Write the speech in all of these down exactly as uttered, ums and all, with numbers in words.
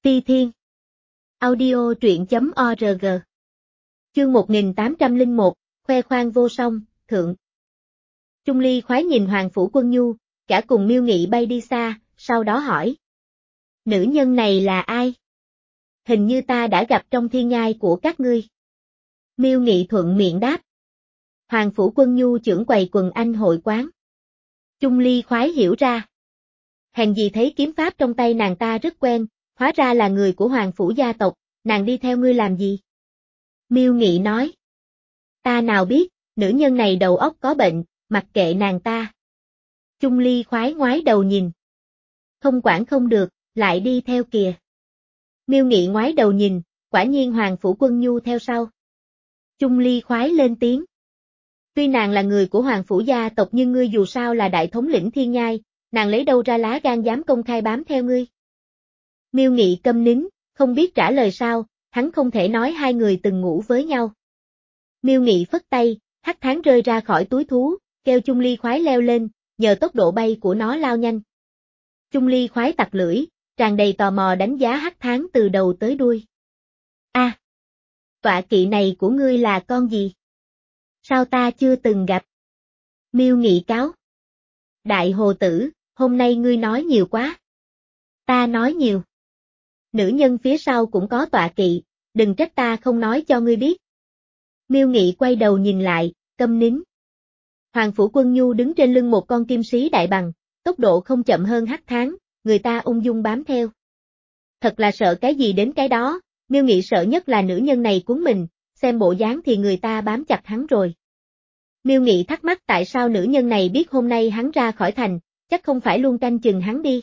Ti Thiên. Audio truyện chấm org. Chương một nghìn tám trăm lẻ một, khoe khoang vô song, thượng. Chung Ly khoái nhìn Hoàng Phủ Quân Nhu, cả cùng Miêu Nghị bay đi xa, sau đó hỏi. Nữ nhân này là ai? Hình như ta đã gặp trong thiên nhai của các ngươi. Miêu Nghị thuận miệng đáp. Hoàng Phủ Quân Nhu trưởng quầy quần anh hội quán. Chung Ly khoái hiểu ra. Hèn gì thấy kiếm pháp trong tay nàng ta rất quen, hóa ra là người của Hoàng Phủ gia tộc, nàng đi theo ngươi làm gì? Miêu Nghị nói. Ta nào biết, nữ nhân này đầu óc có bệnh, mặc kệ nàng ta. Chung Ly khoái ngoái đầu nhìn. Không quản không được, lại đi theo kìa. Miêu Nghị ngoái đầu nhìn, quả nhiên Hoàng Phủ Quân Nhu theo sau. Chung Ly khoái lên tiếng. Tuy nàng là người của Hoàng Phủ gia tộc nhưng ngươi dù sao là đại thống lĩnh thiên nhai, nàng lấy đâu ra lá gan dám công khai bám theo ngươi? Miêu Nghị câm nín, không biết trả lời sao, hắn không thể nói hai người từng ngủ với nhau. Miêu Nghị phất tay, hắc thán rơi ra khỏi túi thú, kêu Chung Ly khoái leo lên, nhờ tốc độ bay của nó lao nhanh. Chung Ly khoái tặc lưỡi, tràn đầy tò mò đánh giá hắc thán từ đầu tới đuôi. A, à, tọa kỵ này của ngươi là con gì? Sao ta chưa từng gặp? Miêu Nghị cáo. Đại hồ tử, hôm nay ngươi nói nhiều quá. Ta nói nhiều. Nữ nhân phía sau cũng có tọa kỵ, đừng trách ta không nói cho ngươi biết. Miêu Nghị quay đầu nhìn lại, câm nín. Hoàng Phủ Quân Nhu đứng trên lưng một con kim sĩ đại bằng, tốc độ không chậm hơn hắc thán, người ta ung dung bám theo. Thật là sợ cái gì đến cái đó, Miêu Nghị sợ nhất là nữ nhân này cuốn mình, xem bộ dáng thì người ta bám chặt hắn rồi. Miêu Nghị thắc mắc tại sao nữ nhân này biết hôm nay hắn ra khỏi thành, chắc không phải luôn canh chừng hắn đi.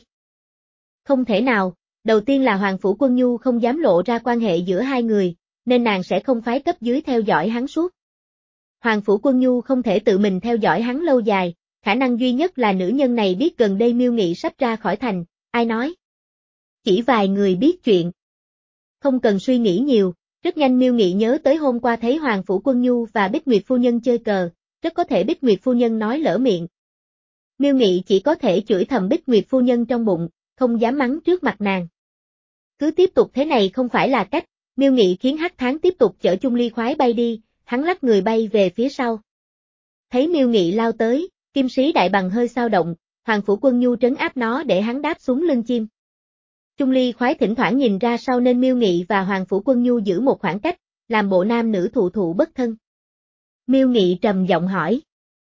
Không thể nào, đầu tiên là Hoàng Phủ Quân Nhu không dám lộ ra quan hệ giữa hai người, nên nàng sẽ không phái cấp dưới theo dõi hắn suốt. Hoàng Phủ Quân Nhu không thể tự mình theo dõi hắn lâu dài, khả năng duy nhất là nữ nhân này biết gần đây Miêu Nghị sắp ra khỏi thành, ai nói? Chỉ vài người biết chuyện. Không cần suy nghĩ nhiều, rất nhanh Miêu Nghị nhớ tới hôm qua thấy Hoàng Phủ Quân Nhu và Bích Nguyệt Phu Nhân chơi cờ, rất có thể Bích Nguyệt Phu Nhân nói lỡ miệng. Miêu Nghị chỉ có thể chửi thầm Bích Nguyệt Phu Nhân trong bụng, không dám mắng trước mặt nàng. Cứ tiếp tục thế này không phải là cách, Miêu Nghị khiến hắc thán tiếp tục chở Chung Ly khoái bay đi, hắn lắc người bay về phía sau. Thấy Miêu Nghị lao tới, kim sĩ đại bằng hơi xao động, Hoàng Phủ Quân Nhu trấn áp nó để hắn đáp xuống lưng chim. Chung Ly khoái thỉnh thoảng nhìn ra sau nên Miêu Nghị và Hoàng Phủ Quân Nhu giữ một khoảng cách, làm bộ nam nữ thụ thụ bất thân. Miêu Nghị trầm giọng hỏi.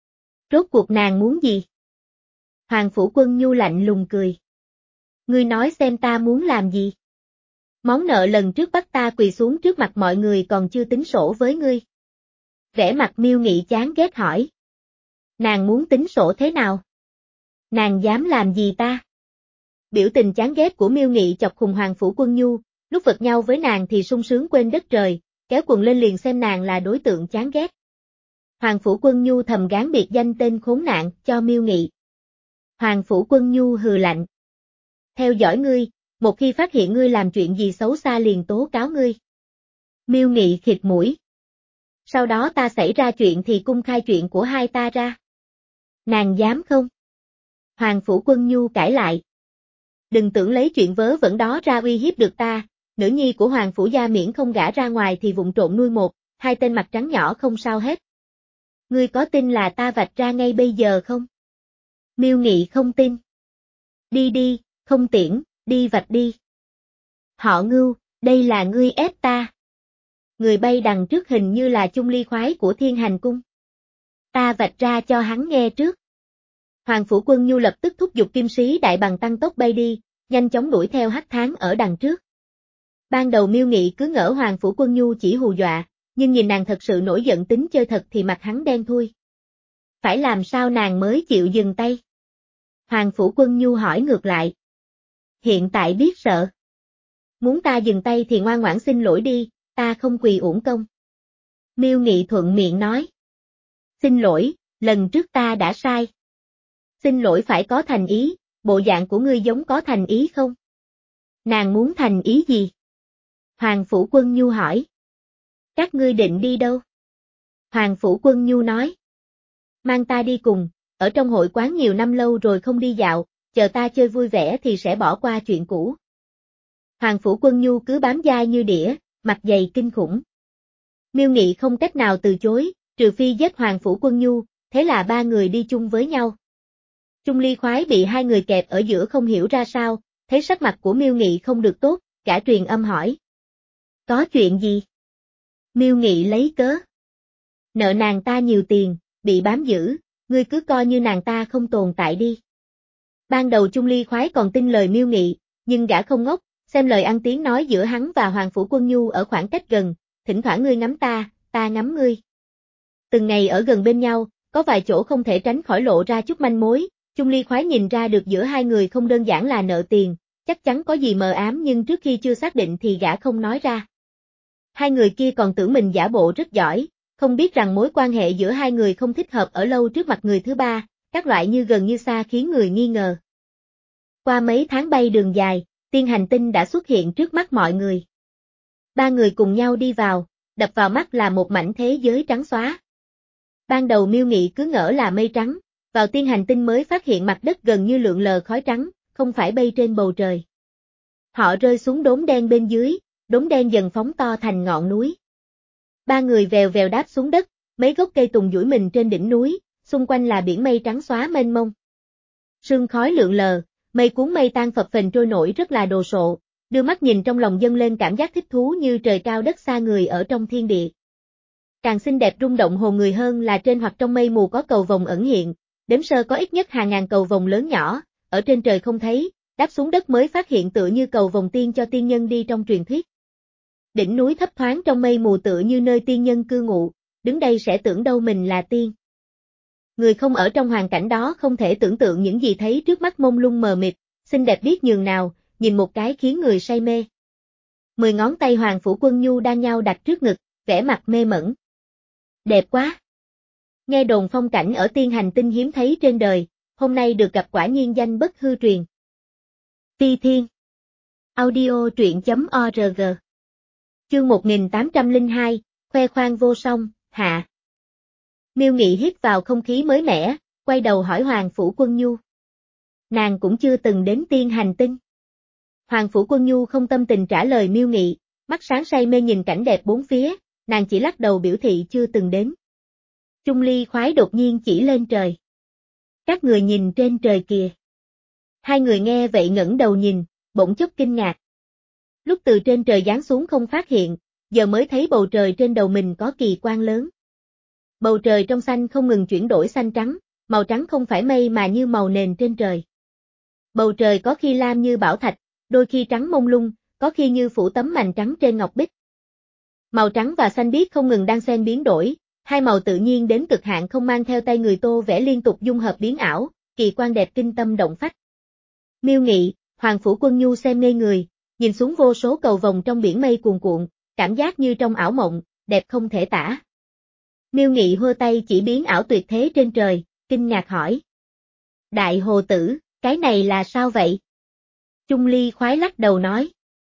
Rốt cuộc nàng muốn gì? Hoàng Phủ Quân Nhu lạnh lùng cười. Ngươi nói xem ta muốn làm gì? Món nợ lần trước bắt ta quỳ xuống trước mặt mọi người còn chưa tính sổ với ngươi. Vẻ mặt Miêu Nghị chán ghét hỏi. Nàng muốn tính sổ thế nào? Nàng dám làm gì ta? Biểu tình chán ghét của Miêu Nghị chọc khùng Hoàng Phủ Quân Nhu, lúc vật nhau với nàng thì sung sướng quên đất trời, kéo quần lên liền xem nàng là đối tượng chán ghét. Hoàng Phủ Quân Nhu thầm gán biệt danh tên khốn nạn cho Miêu Nghị. Hoàng Phủ Quân Nhu hừ lạnh. Theo dõi ngươi, một khi phát hiện ngươi làm chuyện gì xấu xa liền tố cáo ngươi. Miêu Nghị khịt mũi. Sau đó ta xảy ra chuyện thì cung khai chuyện của hai ta ra. Nàng dám không? Hoàng Phủ Quân Nhu cãi lại. Đừng tưởng lấy chuyện vớ vẩn đó ra uy hiếp được ta, nữ nhi của Hoàng Phủ gia miễn không gả ra ngoài thì vụng trộn nuôi một, hai tên mặt trắng nhỏ không sao hết. Ngươi có tin là ta vạch ra ngay bây giờ không? Miêu Nghị không tin. Đi đi, không tiễn, đi vạch đi. Họ Ngưu, đây là ngươi ép ta. Người bay đằng trước hình như là Chung Ly khoái của Thiên Hành Cung. Ta vạch ra cho hắn nghe trước. Hoàng Phủ Quân Nhu lập tức thúc giục kim sĩ đại bằng tăng tốc bay đi, nhanh chóng đuổi theo hắc thán ở đằng trước. Ban đầu Miêu Nghị cứ ngỡ Hoàng Phủ Quân Nhu chỉ hù dọa, nhưng nhìn nàng thật sự nổi giận tính chơi thật thì mặt hắn đen thui. Phải làm sao nàng mới chịu dừng tay? Hoàng Phủ Quân Nhu hỏi ngược lại. Hiện tại biết sợ. Muốn ta dừng tay thì ngoan ngoãn xin lỗi đi, ta không quỳ uổng công. Miêu Nghị thuận miệng nói. Xin lỗi, lần trước ta đã sai. Xin lỗi phải có thành ý, bộ dạng của ngươi giống có thành ý không? Nàng muốn thành ý gì? Hoàng Phủ Quân Nhu hỏi. Các ngươi định đi đâu? Hoàng Phủ Quân Nhu nói. Mang ta đi cùng, ở trong hội quán nhiều năm lâu rồi không đi dạo, chờ ta chơi vui vẻ thì sẽ bỏ qua chuyện cũ. Hoàng Phủ Quân Nhu cứ bám dai như đĩa, mặt dày kinh khủng. Miêu Nghị không cách nào từ chối, trừ phi giết Hoàng Phủ Quân Nhu, thế là ba người đi chung với nhau. Chung Ly Khoái bị hai người kẹp ở giữa không hiểu ra sao, thấy sắc mặt của Miêu Nghị không được tốt, cả truyền âm hỏi. Có chuyện gì? Miêu Nghị lấy cớ. Nợ nàng ta nhiều tiền, bị bám giữ, ngươi cứ coi như nàng ta không tồn tại đi. Ban đầu Chung Ly Khoái còn tin lời Miêu Nghị, nhưng gã không ngốc, xem lời ăn tiếng nói giữa hắn và Hoàng Phủ Quân Nhu ở khoảng cách gần, thỉnh thoảng ngươi ngắm ta, ta ngắm ngươi. Từng ngày ở gần bên nhau, có vài chỗ không thể tránh khỏi lộ ra chút manh mối, Chung Ly Khoái nhìn ra được giữa hai người không đơn giản là nợ tiền, chắc chắn có gì mờ ám nhưng trước khi chưa xác định thì gã không nói ra. Hai người kia còn tưởng mình giả bộ rất giỏi, không biết rằng mối quan hệ giữa hai người không thích hợp ở lâu trước mặt người thứ ba, các loại như gần như xa khiến người nghi ngờ. Qua mấy tháng bay đường dài, tiên hành tinh đã xuất hiện trước mắt mọi người. Ba người cùng nhau đi vào, đập vào mắt là một mảnh thế giới trắng xóa. Ban đầu Miêu Nghị cứ ngỡ là mây trắng, vào tiên hành tinh mới phát hiện mặt đất gần như lượn lờ khói trắng, không phải bay trên bầu trời. Họ rơi xuống đốm đen bên dưới, đốm đen dần phóng to thành ngọn núi. Ba người vèo vèo đáp xuống đất, mấy gốc cây tùng duỗi mình trên đỉnh núi, xung quanh là biển mây trắng xóa mênh mông. Sương khói lượn lờ, mây cuốn mây tan phập phềnh trôi nổi rất là đồ sộ, đưa mắt nhìn trong lòng dâng lên cảm giác thích thú như trời cao đất xa người ở trong thiên địa. Càng xinh đẹp rung động hồn người hơn là trên hoặc trong mây mù có cầu vồng ẩn hiện, đếm sơ có ít nhất hàng ngàn cầu vồng lớn nhỏ, ở trên trời không thấy, đáp xuống đất mới phát hiện tựa như cầu vồng tiên cho tiên nhân đi trong truyền thuyết. Đỉnh núi thấp thoáng trong mây mù tựa như nơi tiên nhân cư ngụ, đứng đây sẽ tưởng đâu mình là tiên. Người không ở trong hoàn cảnh đó không thể tưởng tượng những gì thấy trước mắt mông lung mờ mịt, xinh đẹp biết nhường nào, nhìn một cái khiến người say mê. Mười ngón tay Hoàng Phủ Quân Nhu đang nhau đặt trước ngực, vẻ mặt mê mẩn. Đẹp quá! Nghe đồn phong cảnh ở tiên hành tinh hiếm thấy trên đời, hôm nay được gặp quả nhiên danh bất hư truyền. Phi Thiên Audio truyện chấm org Chương một nghìn tám trăm lẻ hai, khoe khoang vô song, hạ. Miêu Nghị hít vào không khí mới mẻ, quay đầu hỏi Hoàng Phủ Quân Nhu. Nàng cũng chưa từng đến tiên hành tinh. Hoàng Phủ Quân Nhu không tâm tình trả lời Miêu Nghị, mắt sáng say mê nhìn cảnh đẹp bốn phía, nàng chỉ lắc đầu biểu thị chưa từng đến. Chung Ly Khoái đột nhiên chỉ lên trời. Các người nhìn trên trời kìa. Hai người nghe vậy ngẩng đầu nhìn, bỗng chốc kinh ngạc. Lúc từ trên trời giáng xuống không phát hiện, giờ mới thấy bầu trời trên đầu mình có kỳ quan lớn. Bầu trời trong xanh không ngừng chuyển đổi xanh trắng, màu trắng không phải mây mà như màu nền trên trời. Bầu trời có khi lam như bảo thạch, đôi khi trắng mông lung, có khi như phủ tấm mành trắng trên ngọc bích. Màu trắng và xanh biếc không ngừng đan xen biến đổi, hai màu tự nhiên đến cực hạn không mang theo tay người tô vẽ liên tục dung hợp biến ảo, kỳ quan đẹp kinh tâm động phách. Miêu Nghị, Hoàng Phủ Quân Nhu xem ngây người, nhìn xuống vô số cầu vồng trong biển mây cuồn cuộn, cảm giác như trong ảo mộng, đẹp không thể tả. Miêu Nghị hơ tay chỉ biến ảo tuyệt thế trên trời, kinh ngạc hỏi. Đại hồ tử, cái này là sao vậy? Chung Ly Khoái lắc đầu nói.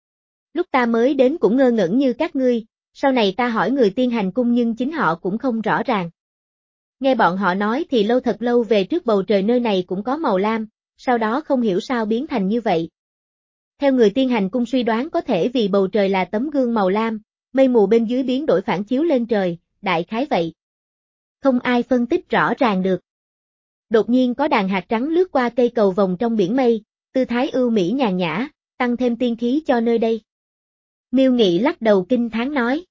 Lúc ta mới đến cũng ngơ ngẩn như các ngươi, sau này ta hỏi người tiên hành cung nhưng chính họ cũng không rõ ràng. Nghe bọn họ nói thì lâu thật lâu về trước bầu trời nơi này cũng có màu lam, sau đó không hiểu sao biến thành như vậy. Theo người tiên hành cung suy đoán có thể vì bầu trời là tấm gương màu lam, mây mù bên dưới biến đổi phản chiếu lên trời, đại khái vậy. Không ai phân tích rõ ràng được. Đột nhiên có đàn hạt trắng lướt qua cây cầu vồng trong biển mây, tư thái ưu mỹ nhàn nhã, tăng thêm tiên khí cho nơi đây. Miêu Nghị lắc đầu kinh thán nói.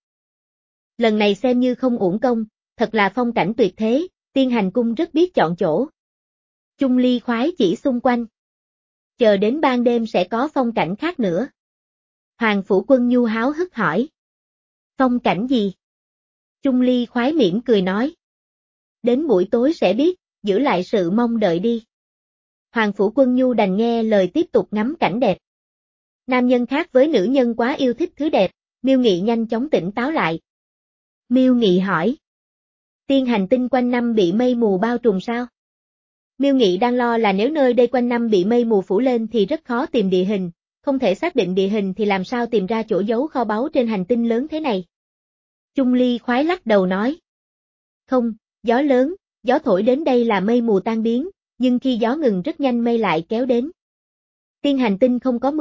Lần này xem như không uổng công, thật là phong cảnh tuyệt thế, tiên hành cung rất biết chọn chỗ. Chung Ly Khoái chỉ xung quanh. Chờ đến ban đêm sẽ có phong cảnh khác nữa. Hoàng Phủ Quân Nhu háo hức hỏi. Phong cảnh gì? Chung Ly Khoái mỉm cười nói. Đến buổi tối sẽ biết, giữ lại sự mong đợi đi. Hoàng Phủ Quân Nhu đành nghe lời tiếp tục ngắm cảnh đẹp. Nam nhân khác với nữ nhân quá yêu thích thứ đẹp, Miêu Nghị nhanh chóng tỉnh táo lại. Miêu Nghị hỏi. Tiên hành tinh quanh năm bị mây mù bao trùm sao? Miêu Nghị đang lo là nếu nơi đây quanh năm bị mây mù phủ lên thì rất khó tìm địa hình, không thể xác định địa hình thì làm sao tìm ra chỗ giấu kho báu trên hành tinh lớn thế này. Chung Ly Khoái lắc đầu nói. Không, gió lớn, gió thổi đến đây là mây mù tan biến, nhưng khi gió ngừng rất nhanh mây lại kéo đến. Tiên hành tinh không có mưa,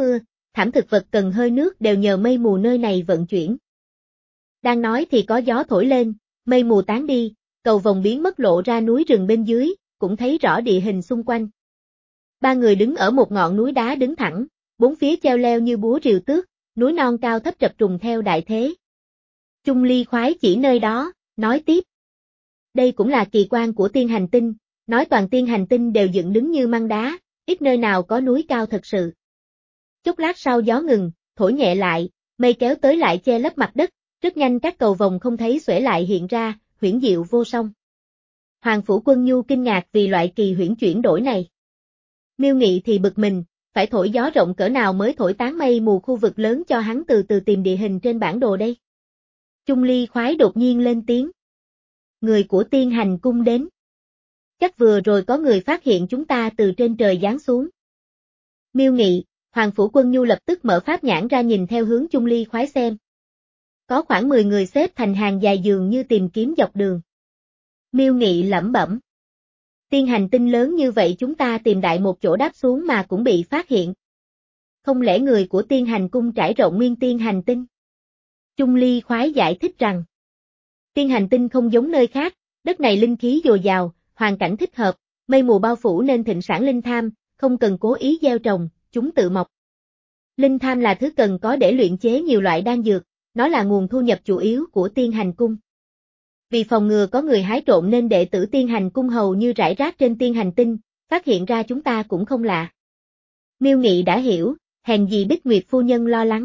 thảm thực vật cần hơi nước đều nhờ mây mù nơi này vận chuyển. Đang nói thì có gió thổi lên, mây mù tán đi, cầu vồng biến mất lộ ra núi rừng bên dưới, cũng thấy rõ địa hình xung quanh. Ba người đứng ở một ngọn núi đá đứng thẳng, bốn phía treo leo như búa rìu tước, núi non cao thấp chập trùng theo đại thế. Chung Ly khoái chỉ nơi đó, nói tiếp. Đây cũng là kỳ quan của tiên hành tinh, nói toàn tiên hành tinh đều dựng đứng như măng đá, ít nơi nào có núi cao thật sự. Chốc lát sau gió ngừng, thổi nhẹ lại, mây kéo tới lại che lấp mặt đất, rất nhanh các cầu vồng không thấy xuể lại hiện ra, huyễn diệu vô song. Hoàng Phủ Quân Nhu kinh ngạc vì loại kỳ huyễn chuyển đổi này. Miêu Nghị thì bực mình, phải thổi gió rộng cỡ nào mới thổi tán mây mù khu vực lớn cho hắn từ từ tìm địa hình trên bản đồ đây. Chung Ly khoái đột nhiên lên tiếng. Người của tiên hành cung đến. Chắc vừa rồi có người phát hiện chúng ta từ trên trời giáng xuống. Miêu Nghị, Hoàng Phủ Quân Nhu lập tức mở pháp nhãn ra nhìn theo hướng Chung Ly khoái xem. Có khoảng mười người xếp thành hàng dài dường như tìm kiếm dọc đường. Miêu Nghị lẩm bẩm. Tiên hành tinh lớn như vậy chúng ta tìm đại một chỗ đáp xuống mà cũng bị phát hiện. Không lẽ người của tiên hành cung trải rộng nguyên tiên hành tinh? Chung Ly khoái giải thích rằng. Tiên hành tinh không giống nơi khác, đất này linh khí dồi dào, hoàn cảnh thích hợp, mây mù bao phủ nên thịnh sản linh tham, không cần cố ý gieo trồng, chúng tự mọc. Linh tham là thứ cần có để luyện chế nhiều loại đan dược, nó là nguồn thu nhập chủ yếu của tiên hành cung. Vì phòng ngừa có người hái trộm nên đệ tử tiên hành cung hầu như rải rác trên tiên hành tinh, phát hiện ra chúng ta cũng không lạ. Miêu Nghị đã hiểu, hèn gì Bích Nguyệt phu nhân lo lắng.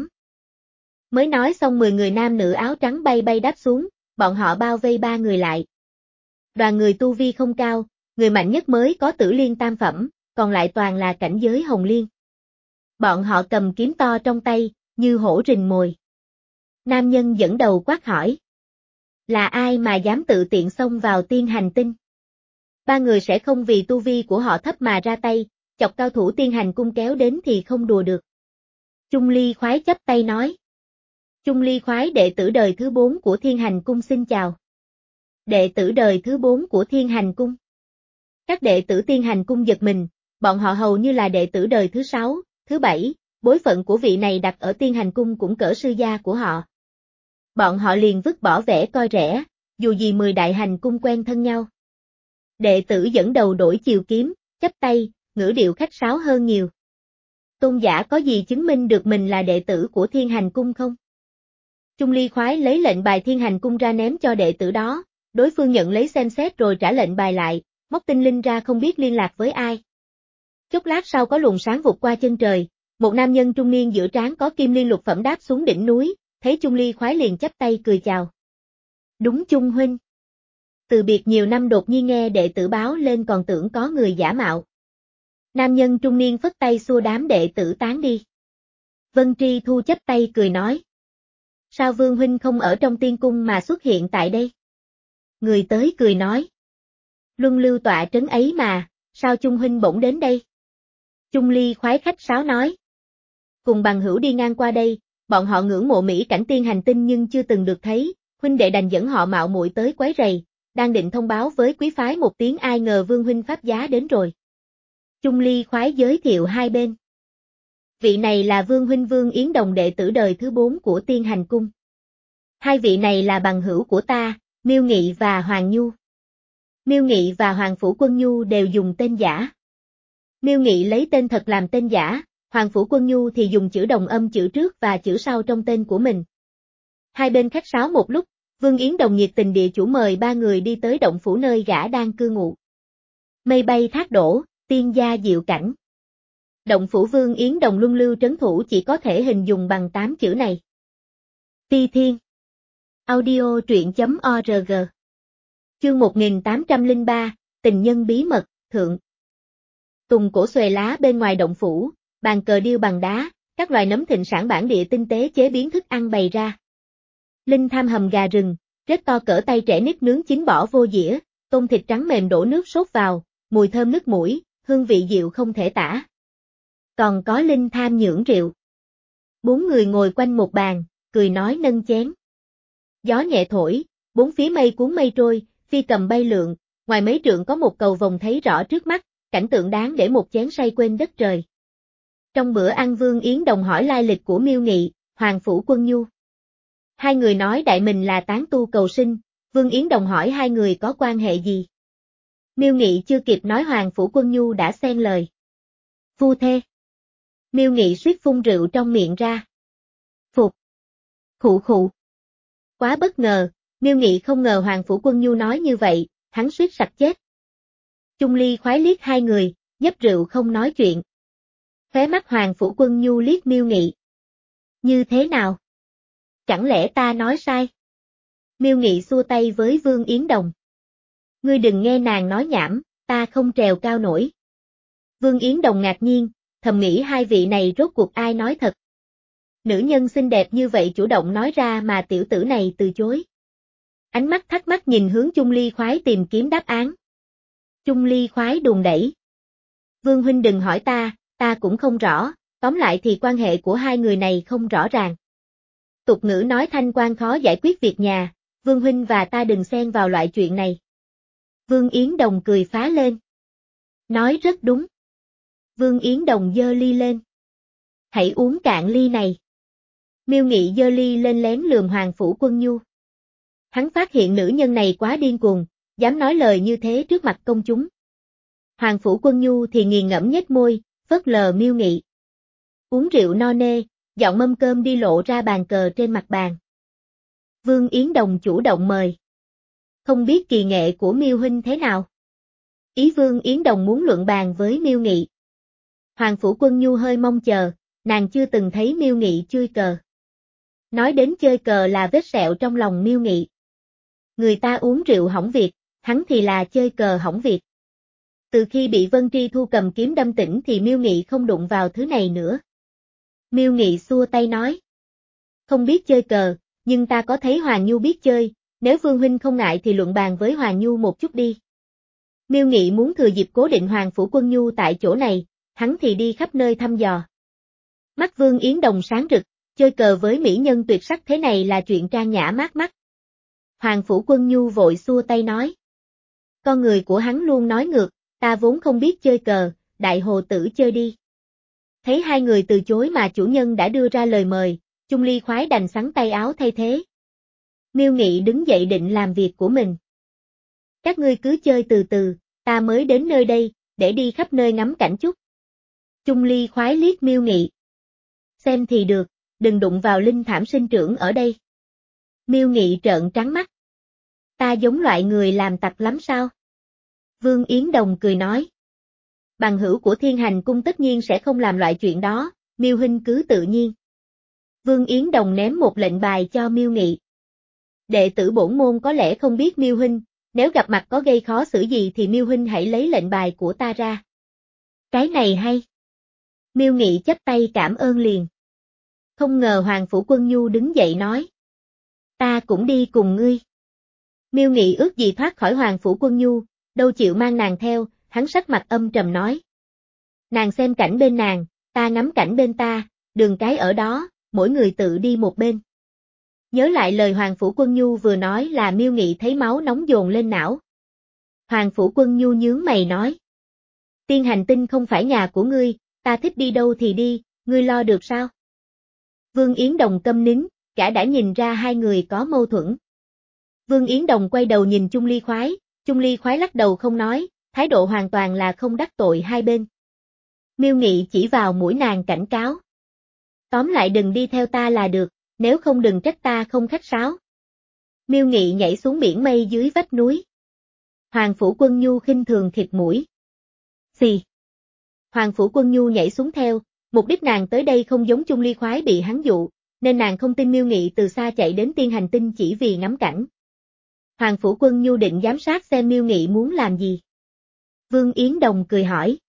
Mới nói xong mười người nam nữ áo trắng bay bay đáp xuống, bọn họ bao vây ba người lại. Đoàn người tu vi không cao, người mạnh nhất mới có tử liên tam phẩm, còn lại toàn là cảnh giới hồng liên. Bọn họ cầm kiếm to trong tay, như hổ rình mồi. Nam nhân dẫn đầu quát hỏi. Là ai mà dám tự tiện xông vào tiên hành tinh? Ba người sẽ không vì tu vi của họ thấp mà ra tay, chọc cao thủ tiên hành cung kéo đến thì không đùa được. Chung Ly khoái chắp tay nói. Chung Ly khoái đệ tử đời thứ bốn của thiên hành cung xin chào. Đệ tử đời thứ bốn của thiên hành cung. Các đệ tử tiên hành cung giật mình, bọn họ hầu như là đệ tử đời thứ sáu, thứ bảy, bối phận của vị này đặt ở tiên hành cung cũng cỡ sư gia của họ. Bọn họ liền vứt bỏ vẻ coi rẻ, dù gì mười đại hành cung quen thân nhau. Đệ tử dẫn đầu đổi chiều kiếm, chắp tay, ngữ điệu khách sáo hơn nhiều. Tôn giả có gì chứng minh được mình là đệ tử của thiên hành cung không? Chung Ly khoái lấy lệnh bài thiên hành cung ra ném cho đệ tử đó, đối phương nhận lấy xem xét rồi trả lệnh bài lại, móc tinh linh ra không biết liên lạc với ai. Chốc lát sau có luồng sáng vụt qua chân trời, một nam nhân trung niên giữa trán có kim liên lục phẩm đáp xuống đỉnh núi, thấy Chung Ly khoái liền chắp tay cười chào. Đúng Chung huynh. Từ biệt nhiều năm đột nhiên nghe đệ tử báo lên còn tưởng có người giả mạo. Nam nhân trung niên phất tay xua đám đệ tử tán đi. Vân Tri Thu chắp tay cười nói. Sao Vương huynh không ở trong tiên cung mà xuất hiện tại đây? Người tới cười nói. Luân lưu tọa trấn ấy mà, sao Chung huynh bỗng đến đây? Chung Ly khoái khách sáo nói. Cùng bằng hữu đi ngang qua đây, bọn họ ngưỡng mộ mỹ cảnh tiên hành tinh nhưng chưa từng được thấy, huynh đệ đành dẫn họ mạo muội tới quấy rầy, đang định thông báo với quý phái một tiếng ai ngờ Vương huynh pháp giá đến rồi. Chung Ly khoái giới thiệu hai bên. Vị này là Vương huynh Vương Yến Đồng đệ tử đời thứ bốn của tiên hành cung. Hai vị này là bằng hữu của ta, Miêu Nghị và Hoàng Nhu. Miêu Nghị và Hoàng Phủ Quân Nhu đều dùng tên giả. Miêu Nghị lấy tên thật làm tên giả, Hoàng Phủ Quân Nhu thì dùng chữ đồng âm chữ trước và chữ sau trong tên của mình. Hai bên khách sáo một lúc, Vương Yến Đồng nhiệt tình địa chủ mời ba người đi tới động phủ nơi gã đang cư ngụ. Mây bay thác đổ, tiên gia diệu cảnh. Động phủ Vương Yến Đồng luân lưu trấn thủ chỉ có thể hình dung bằng tám chữ này. Ti Thiên. Audio truyện chấm org. Chương một nghìn tám trăm lẻ ba, tình nhân bí mật, thượng. Tùng cổ xuề lá bên ngoài động phủ, bàn cờ điêu bằng đá, các loài nấm thịnh sản bản địa tinh tế chế biến thức ăn bày ra. Linh tham hầm gà rừng, rết to cỡ tay trẻ nít nướng chín bỏ vô dĩa, tôm thịt trắng mềm đổ nước sốt vào, mùi thơm nức mũi, hương vị dịu không thể tả. Còn có linh tham nhưỡng rượu. Bốn người ngồi quanh một bàn, cười nói nâng chén. Gió nhẹ thổi, bốn phía mây cuốn mây trôi, phi cầm bay lượn, ngoài mấy trượng có một cầu vồng thấy rõ trước mắt, cảnh tượng đáng để một chén say quên đất trời. Trong bữa ăn Vương Yến Đồng hỏi lai lịch của Miêu Nghị, Hoàng Phủ Quân Nhu. Hai người nói đại mình là tán tu cầu sinh, Vương Yến Đồng hỏi hai người có quan hệ gì. Miêu Nghị chưa kịp nói Hoàng Phủ Quân Nhu đã xen lời. Phu thê. Miêu Nghị suýt phun rượu trong miệng ra. Phục. Khụ khụ. Quá bất ngờ, Miêu Nghị không ngờ Hoàng Phủ Quân Nhu nói như vậy, hắn suýt sặc chết. Chung Ly khoái liếc hai người, nhấp rượu không nói chuyện. Khóe mắt Hoàng Phủ Quân Nhu liếc Miêu Nghị. Như thế nào? Chẳng lẽ ta nói sai? Miêu Nghị xua tay với Vương Yến Đồng. Ngươi đừng nghe nàng nói nhảm, ta không trèo cao nổi. Vương Yến Đồng ngạc nhiên, thầm nghĩ hai vị này rốt cuộc ai nói thật. Nữ nhân xinh đẹp như vậy chủ động nói ra mà tiểu tử này từ chối. Ánh mắt thắc mắc nhìn hướng Chung Ly khoái tìm kiếm đáp án. Chung Ly khoái đùn đẩy. Vương huynh đừng hỏi ta, ta cũng không rõ, tóm lại thì quan hệ của hai người này không rõ ràng. Tục ngữ nói thanh quan khó giải quyết việc nhà, Vương huynh và ta đừng xen vào loại chuyện này. Vương Yến Đồng cười phá lên. Nói rất đúng. Vương Yến Đồng giơ ly lên. Hãy uống cạn ly này. Miêu Nghị giơ ly lên lén lườm Hoàng Phủ Quân Nhu. Hắn phát hiện nữ nhân này quá điên cuồng, dám nói lời như thế trước mặt công chúng. Hoàng Phủ Quân Nhu thì nghiền ngẫm nhếch môi, phớt lờ Miêu Nghị. Uống rượu no nê, dọn mâm cơm đi lộ ra bàn cờ trên mặt bàn. Vương Yến Đồng chủ động mời. Không biết kỳ nghệ của Miêu huynh thế nào? Ý Vương Yến Đồng muốn luận bàn với Miêu Nghị. Hoàng Phủ Quân Nhu hơi mong chờ, nàng chưa từng thấy Miêu Nghị chơi cờ. Nói đến chơi cờ là vết sẹo trong lòng Miêu Nghị. Người ta uống rượu hỏng việc, hắn thì là chơi cờ hỏng việc. Từ khi bị Vân Tri Thu cầm kiếm đâm tỉnh thì Miêu Nghị không đụng vào thứ này nữa. Miêu Nghị xua tay nói. Không biết chơi cờ, nhưng ta có thấy Hoàng Nhu biết chơi, nếu Vương huynh không ngại thì luận bàn với Hoàng Nhu một chút đi. Miêu Nghị muốn thừa dịp cố định Hoàng Phủ Quân Nhu tại chỗ này, hắn thì đi khắp nơi thăm dò. Mắt Vương Yến Đồng sáng rực, chơi cờ với mỹ nhân tuyệt sắc thế này là chuyện trang nhã mát mắt. Hoàng Phủ Quân Nhu vội xua tay nói. Con người của hắn luôn nói ngược, ta vốn không biết chơi cờ, đại hồ tử chơi đi. Thấy hai người từ chối mà chủ nhân đã đưa ra lời mời, Chung Ly khoái đành xắn tay áo thay thế. Miêu Nghị đứng dậy định làm việc của mình. Các ngươi cứ chơi từ từ, ta mới đến nơi đây, để đi khắp nơi ngắm cảnh chút. Chung Ly khoái liếc Miêu Nghị. Xem thì được, đừng đụng vào linh thảm sinh trưởng ở đây. Miêu Nghị trợn trắng mắt. Ta giống loại người làm tặc lắm sao? Vương Yến Đồng cười nói. Bằng hữu của Thiên Hành Cung tất nhiên sẽ không làm loại chuyện đó, Miêu huynh cứ tự nhiên. Vương Yến Đồng ném một lệnh bài cho Miêu Nghị. Đệ tử bổn môn có lẽ không biết Miêu huynh, nếu gặp mặt có gây khó xử gì thì Miêu huynh hãy lấy lệnh bài của ta ra. Cái này hay. Miêu Nghị chắp tay cảm ơn liền. Không ngờ Hoàng Phủ Quân Nhu đứng dậy nói. Ta cũng đi cùng ngươi. Miêu Nghị ước gì thoát khỏi Hoàng Phủ Quân Nhu, đâu chịu mang nàng theo, hắn sắc mặt âm trầm nói. Nàng xem cảnh bên nàng, ta ngắm cảnh bên ta, đường cái ở đó, mỗi người tự đi một bên. Nhớ lại lời Hoàng Phủ Quân Nhu vừa nói là Miêu Nghị thấy máu nóng dồn lên não. Hoàng Phủ Quân Nhu nhướng mày nói. Tiên hành tinh không phải nhà của ngươi, ta thích đi đâu thì đi, ngươi lo được sao? Vương Yến Đồng câm nín, cả đã nhìn ra hai người có mâu thuẫn. Vương Yến Đồng quay đầu nhìn Chung Ly khoái, Chung Ly khoái lắc đầu không nói, thái độ hoàn toàn là không đắc tội hai bên. Miêu Nghị chỉ vào mũi nàng cảnh cáo. Tóm lại đừng đi theo ta là được, nếu không đừng trách ta không khách sáo. Miêu Nghị nhảy xuống biển mây dưới vách núi. Hoàng Phủ Quân Nhu khinh thường thịt mũi. Xì. Hoàng Phủ Quân Nhu nhảy xuống theo, mục đích nàng tới đây không giống Chung Ly khoái bị hắn dụ, nên nàng không tin Miêu Nghị từ xa chạy đến Tiên Hành Tinh chỉ vì ngắm cảnh. Hoàng Phủ Quân Nhu định giám sát xem Miêu Nghị muốn làm gì. Vương Yến Đồng cười hỏi.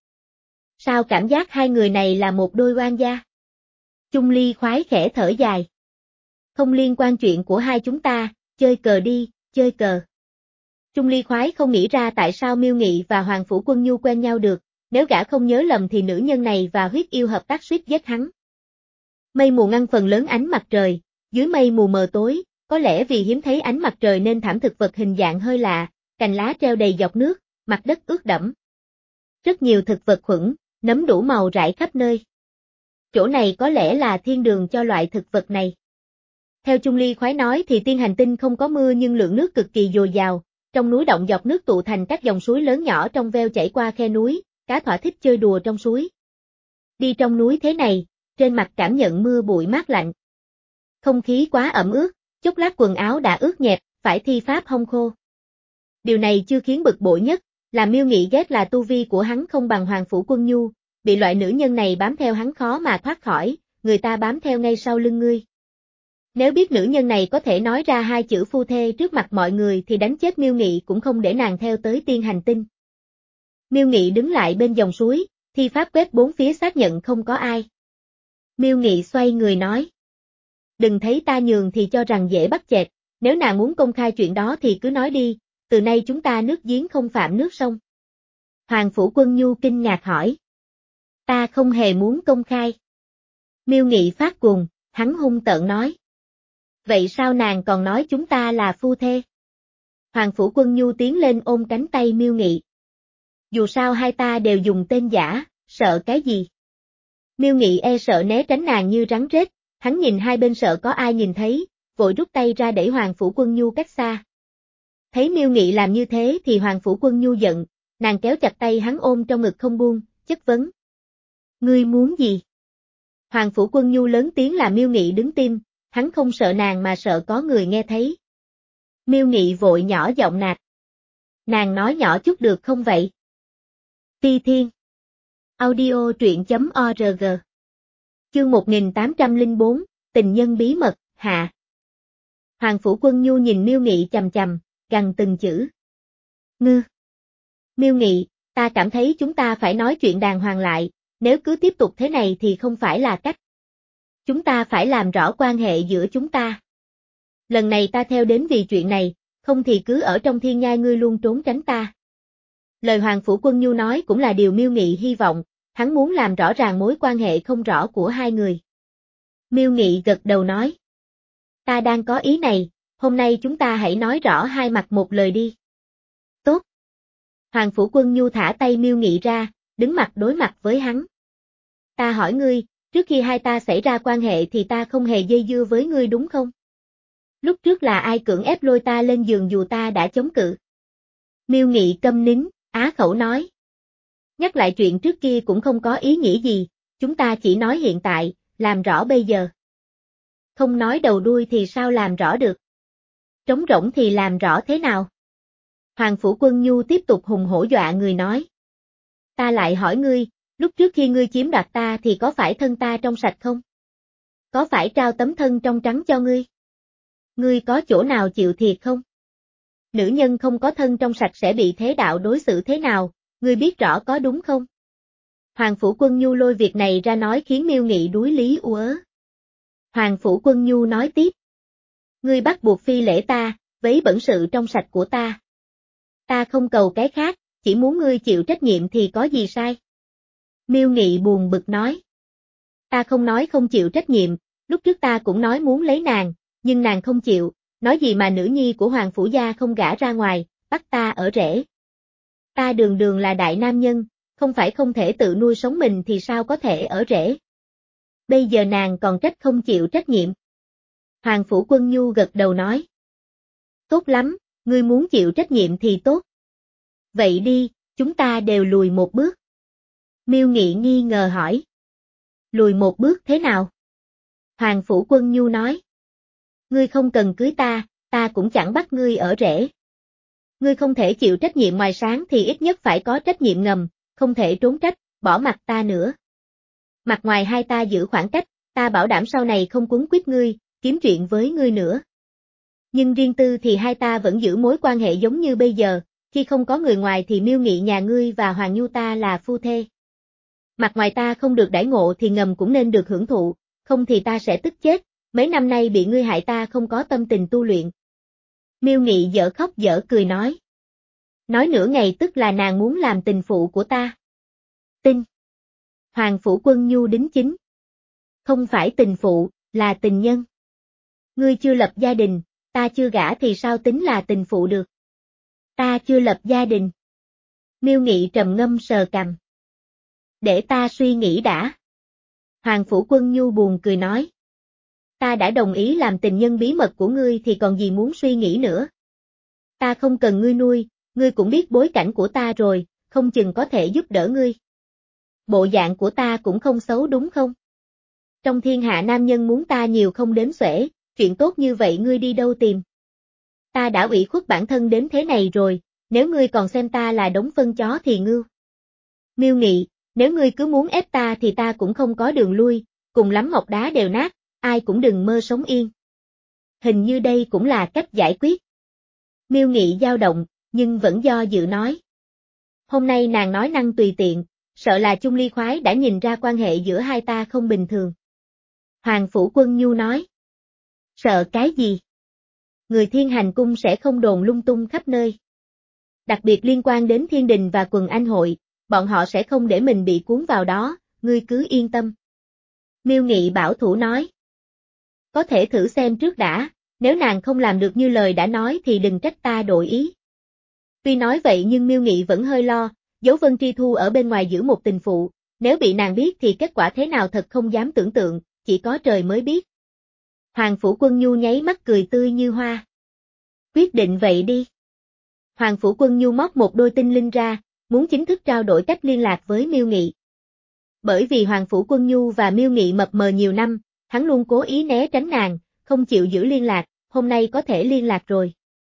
Sao cảm giác hai người này là một đôi oan gia? Chung Ly khoái khẽ thở dài. Không liên quan chuyện của hai chúng ta, chơi cờ đi, chơi cờ. Chung Ly khoái không nghĩ ra tại sao Miêu Nghị và Hoàng Phủ Quân Nhu quen nhau được, nếu gã không nhớ lầm thì nữ nhân này và huyết yêu hợp tác suýt giết hắn. Mây mù ngăn phần lớn ánh mặt trời, dưới mây mù mờ tối, có lẽ vì hiếm thấy ánh mặt trời nên thảm thực vật hình dạng hơi lạ, cành lá treo đầy dọc nước, mặt đất ướt đẫm. Rất nhiều thực vật khuẩn, nấm đủ màu rải khắp nơi. Chỗ này có lẽ là thiên đường cho loại thực vật này. Theo Chung Ly khoái nói thì tiên hành tinh không có mưa nhưng lượng nước cực kỳ dồi dào, trong núi động dọc nước tụ thành các dòng suối lớn nhỏ trong veo chảy qua khe núi, cá thỏa thích chơi đùa trong suối. Đi trong núi thế này, trên mặt cảm nhận mưa bụi mát lạnh. Không khí quá ẩm ướt, chốc lát quần áo đã ướt nhẹp, phải thi pháp hong khô. Điều này chưa khiến bực bội nhất, làm Miêu Nghị ghét là tu vi của hắn không bằng Hoàng Phủ Quân Nhu, bị loại nữ nhân này bám theo hắn khó mà thoát khỏi, người ta bám theo ngay sau lưng ngươi. Nếu biết nữ nhân này có thể nói ra hai chữ phu thê trước mặt mọi người thì đánh chết Miêu Nghị cũng không để nàng theo tới tiên hành tinh. Miêu Nghị đứng lại bên dòng suối, thi pháp quét bốn phía xác nhận không có ai. Miêu Nghị xoay người nói. Đừng thấy ta nhường thì cho rằng dễ bắt chẹt, nếu nàng muốn công khai chuyện đó thì cứ nói đi, từ nay chúng ta nước giếng không phạm nước sông. Hoàng Phủ Quân Nhu kinh ngạc hỏi. Ta không hề muốn công khai. Miêu Nghị phát cuồng, hắn hung tợn nói. Vậy sao nàng còn nói chúng ta là phu thê? Hoàng Phủ Quân Nhu tiến lên ôm cánh tay Miêu Nghị. Dù sao hai ta đều dùng tên giả, sợ cái gì? Miêu Nghị e sợ né tránh nàng như rắn rết, hắn nhìn hai bên sợ có ai nhìn thấy, vội rút tay ra đẩy Hoàng Phủ Quân Nhu cách xa. Thấy Miêu Nghị làm như thế thì Hoàng Phủ Quân Nhu giận, nàng kéo chặt tay hắn ôm trong ngực không buông, chất vấn. Ngươi muốn gì? Hoàng Phủ Quân Nhu lớn tiếng làm Miêu Nghị đứng tim, hắn không sợ nàng mà sợ có người nghe thấy. Miêu Nghị vội nhỏ giọng nạt. Nàng nói nhỏ chút được không vậy? Phi Thiên. Audio truyện chấm org. Chương một nghìn tám trăm lẻ bốn, tình nhân bí mật, hạ. Hoàng Phủ Quân Nhu nhìn Miêu Nghị chằm chằm, gằn từng chữ. Ngư. Miêu Nghị, ta cảm thấy chúng ta phải nói chuyện đàng hoàng lại, nếu cứ tiếp tục thế này thì không phải là cách. Chúng ta phải làm rõ quan hệ giữa chúng ta. Lần này ta theo đến vì chuyện này, không thì cứ ở trong thiên nhai ngươi luôn trốn tránh ta. Lời Hoàng Phủ Quân Nhu nói cũng là điều Miêu Nghị hy vọng, hắn muốn làm rõ ràng mối quan hệ không rõ của hai người. Miêu Nghị gật đầu nói. Ta đang có ý này, hôm nay chúng ta hãy nói rõ hai mặt một lời đi. Tốt. Hoàng Phủ Quân Nhu thả tay Miêu Nghị ra, đứng mặt đối mặt với hắn. Ta hỏi ngươi, trước khi hai ta xảy ra quan hệ thì ta không hề dây dưa với ngươi đúng không? Lúc trước là ai cưỡng ép lôi ta lên giường dù ta đã chống cự? Miêu Nghị câm nín, á khẩu nói. Nhắc lại chuyện trước kia cũng không có ý nghĩa gì, chúng ta chỉ nói hiện tại, làm rõ bây giờ. Không nói đầu đuôi thì sao làm rõ được? Trống rỗng thì làm rõ thế nào? Hoàng Phủ Quân Nhu tiếp tục hùng hổ dọa người nói. Ta lại hỏi ngươi, lúc trước khi ngươi chiếm đoạt ta thì có phải thân ta trong sạch không? Có phải trao tấm thân trong trắng cho ngươi? Ngươi có chỗ nào chịu thiệt không? Nữ nhân không có thân trong sạch sẽ bị thế đạo đối xử thế nào, ngươi biết rõ có đúng không? Hoàng Phủ Quân Nhu lôi việc này ra nói khiến Miêu Nghị đuối lý u ớ. Hoàng Phủ Quân Nhu nói tiếp. Ngươi bắt buộc phi lễ ta, vấy bẩn sự trong sạch của ta. Ta không cầu cái khác, chỉ muốn ngươi chịu trách nhiệm thì có gì sai? Miêu Nghị buồn bực nói. Ta không nói không chịu trách nhiệm, lúc trước ta cũng nói muốn lấy nàng, nhưng nàng không chịu, nói gì mà nữ nhi của Hoàng Phủ gia không gả ra ngoài, bắt ta ở rễ. Ta đường đường là đại nam nhân, không phải không thể tự nuôi sống mình thì sao có thể ở rễ. Bây giờ nàng còn trách không chịu trách nhiệm. Hoàng Phủ Quân Nhu gật đầu nói. Tốt lắm, ngươi muốn chịu trách nhiệm thì tốt. Vậy đi, chúng ta đều lùi một bước. Miêu Nghị nghi ngờ hỏi. Lùi một bước thế nào? Hoàng Phủ Quân Nhu nói. Ngươi không cần cưới ta, ta cũng chẳng bắt ngươi ở rễ. Ngươi không thể chịu trách nhiệm ngoài sáng thì ít nhất phải có trách nhiệm ngầm, không thể trốn trách, bỏ mặt ta nữa. Mặt ngoài hai ta giữ khoảng cách, ta bảo đảm sau này không quấn quýt ngươi, kiếm chuyện với ngươi nữa. Nhưng riêng tư thì hai ta vẫn giữ mối quan hệ giống như bây giờ, khi không có người ngoài thì Miêu Nghị nhà ngươi và Hoàng Nhu ta là phu thê. Mặt ngoài ta không được đãi ngộ thì ngầm cũng nên được hưởng thụ, không thì ta sẽ tức chết, mấy năm nay bị ngươi hại ta không có tâm tình tu luyện. Miêu Nghị dở khóc dở cười nói. Nói nửa ngày tức là nàng muốn làm tình phụ của ta. Tin. Hoàng Phủ Quân Nhu đính chính. Không phải tình phụ, là tình nhân. Ngươi chưa lập gia đình, ta chưa gả thì sao tính là tình phụ được. Ta chưa lập gia đình. Miêu Nghị trầm ngâm sờ cằm. Để ta suy nghĩ đã. Hoàng Phủ Quân Nhu buồn cười nói. Ta đã đồng ý làm tình nhân bí mật của ngươi thì còn gì muốn suy nghĩ nữa. Ta không cần ngươi nuôi, ngươi cũng biết bối cảnh của ta rồi, không chừng có thể giúp đỡ ngươi. Bộ dạng của ta cũng không xấu đúng không? Trong thiên hạ nam nhân muốn ta nhiều không đếm xuể, chuyện tốt như vậy ngươi đi đâu tìm? Ta đã ủy khuất bản thân đến thế này rồi, nếu ngươi còn xem ta là đống phân chó thì ngưu. Miêu Nghị, nếu ngươi cứ muốn ép ta thì ta cũng không có đường lui, cùng lắm mọc đá đều nát, ai cũng đừng mơ sống yên. Hình như đây cũng là cách giải quyết. Miêu Nghị dao động, nhưng vẫn do dự nói. Hôm nay nàng nói năng tùy tiện, sợ là Chung Ly Khoái đã nhìn ra quan hệ giữa hai ta không bình thường. Hoàng Phủ Quân Nhu nói. Sợ cái gì? Người Thiên Hành Cung sẽ không đồn lung tung khắp nơi. Đặc biệt liên quan đến Thiên Đình và Quần Anh Hội, bọn họ sẽ không để mình bị cuốn vào đó, ngươi cứ yên tâm. Miêu Nghị bảo thủ nói. Có thể thử xem trước đã, nếu nàng không làm được như lời đã nói thì đừng trách ta đổi ý. Tuy nói vậy nhưng Miêu Nghị vẫn hơi lo, dấu Vân Tri Thu ở bên ngoài giữ một tình phụ, nếu bị nàng biết thì kết quả thế nào thật không dám tưởng tượng, chỉ có trời mới biết. Hoàng Phủ Quân Nhu nháy mắt cười tươi như hoa. Quyết định vậy đi. Hoàng Phủ Quân Nhu móc một đôi tinh linh ra, muốn chính thức trao đổi cách liên lạc với Miêu Nghị. Bởi vì Hoàng Phủ Quân Nhu và Miêu Nghị mập mờ nhiều năm, hắn luôn cố ý né tránh nàng, không chịu giữ liên lạc, hôm nay có thể liên lạc rồi.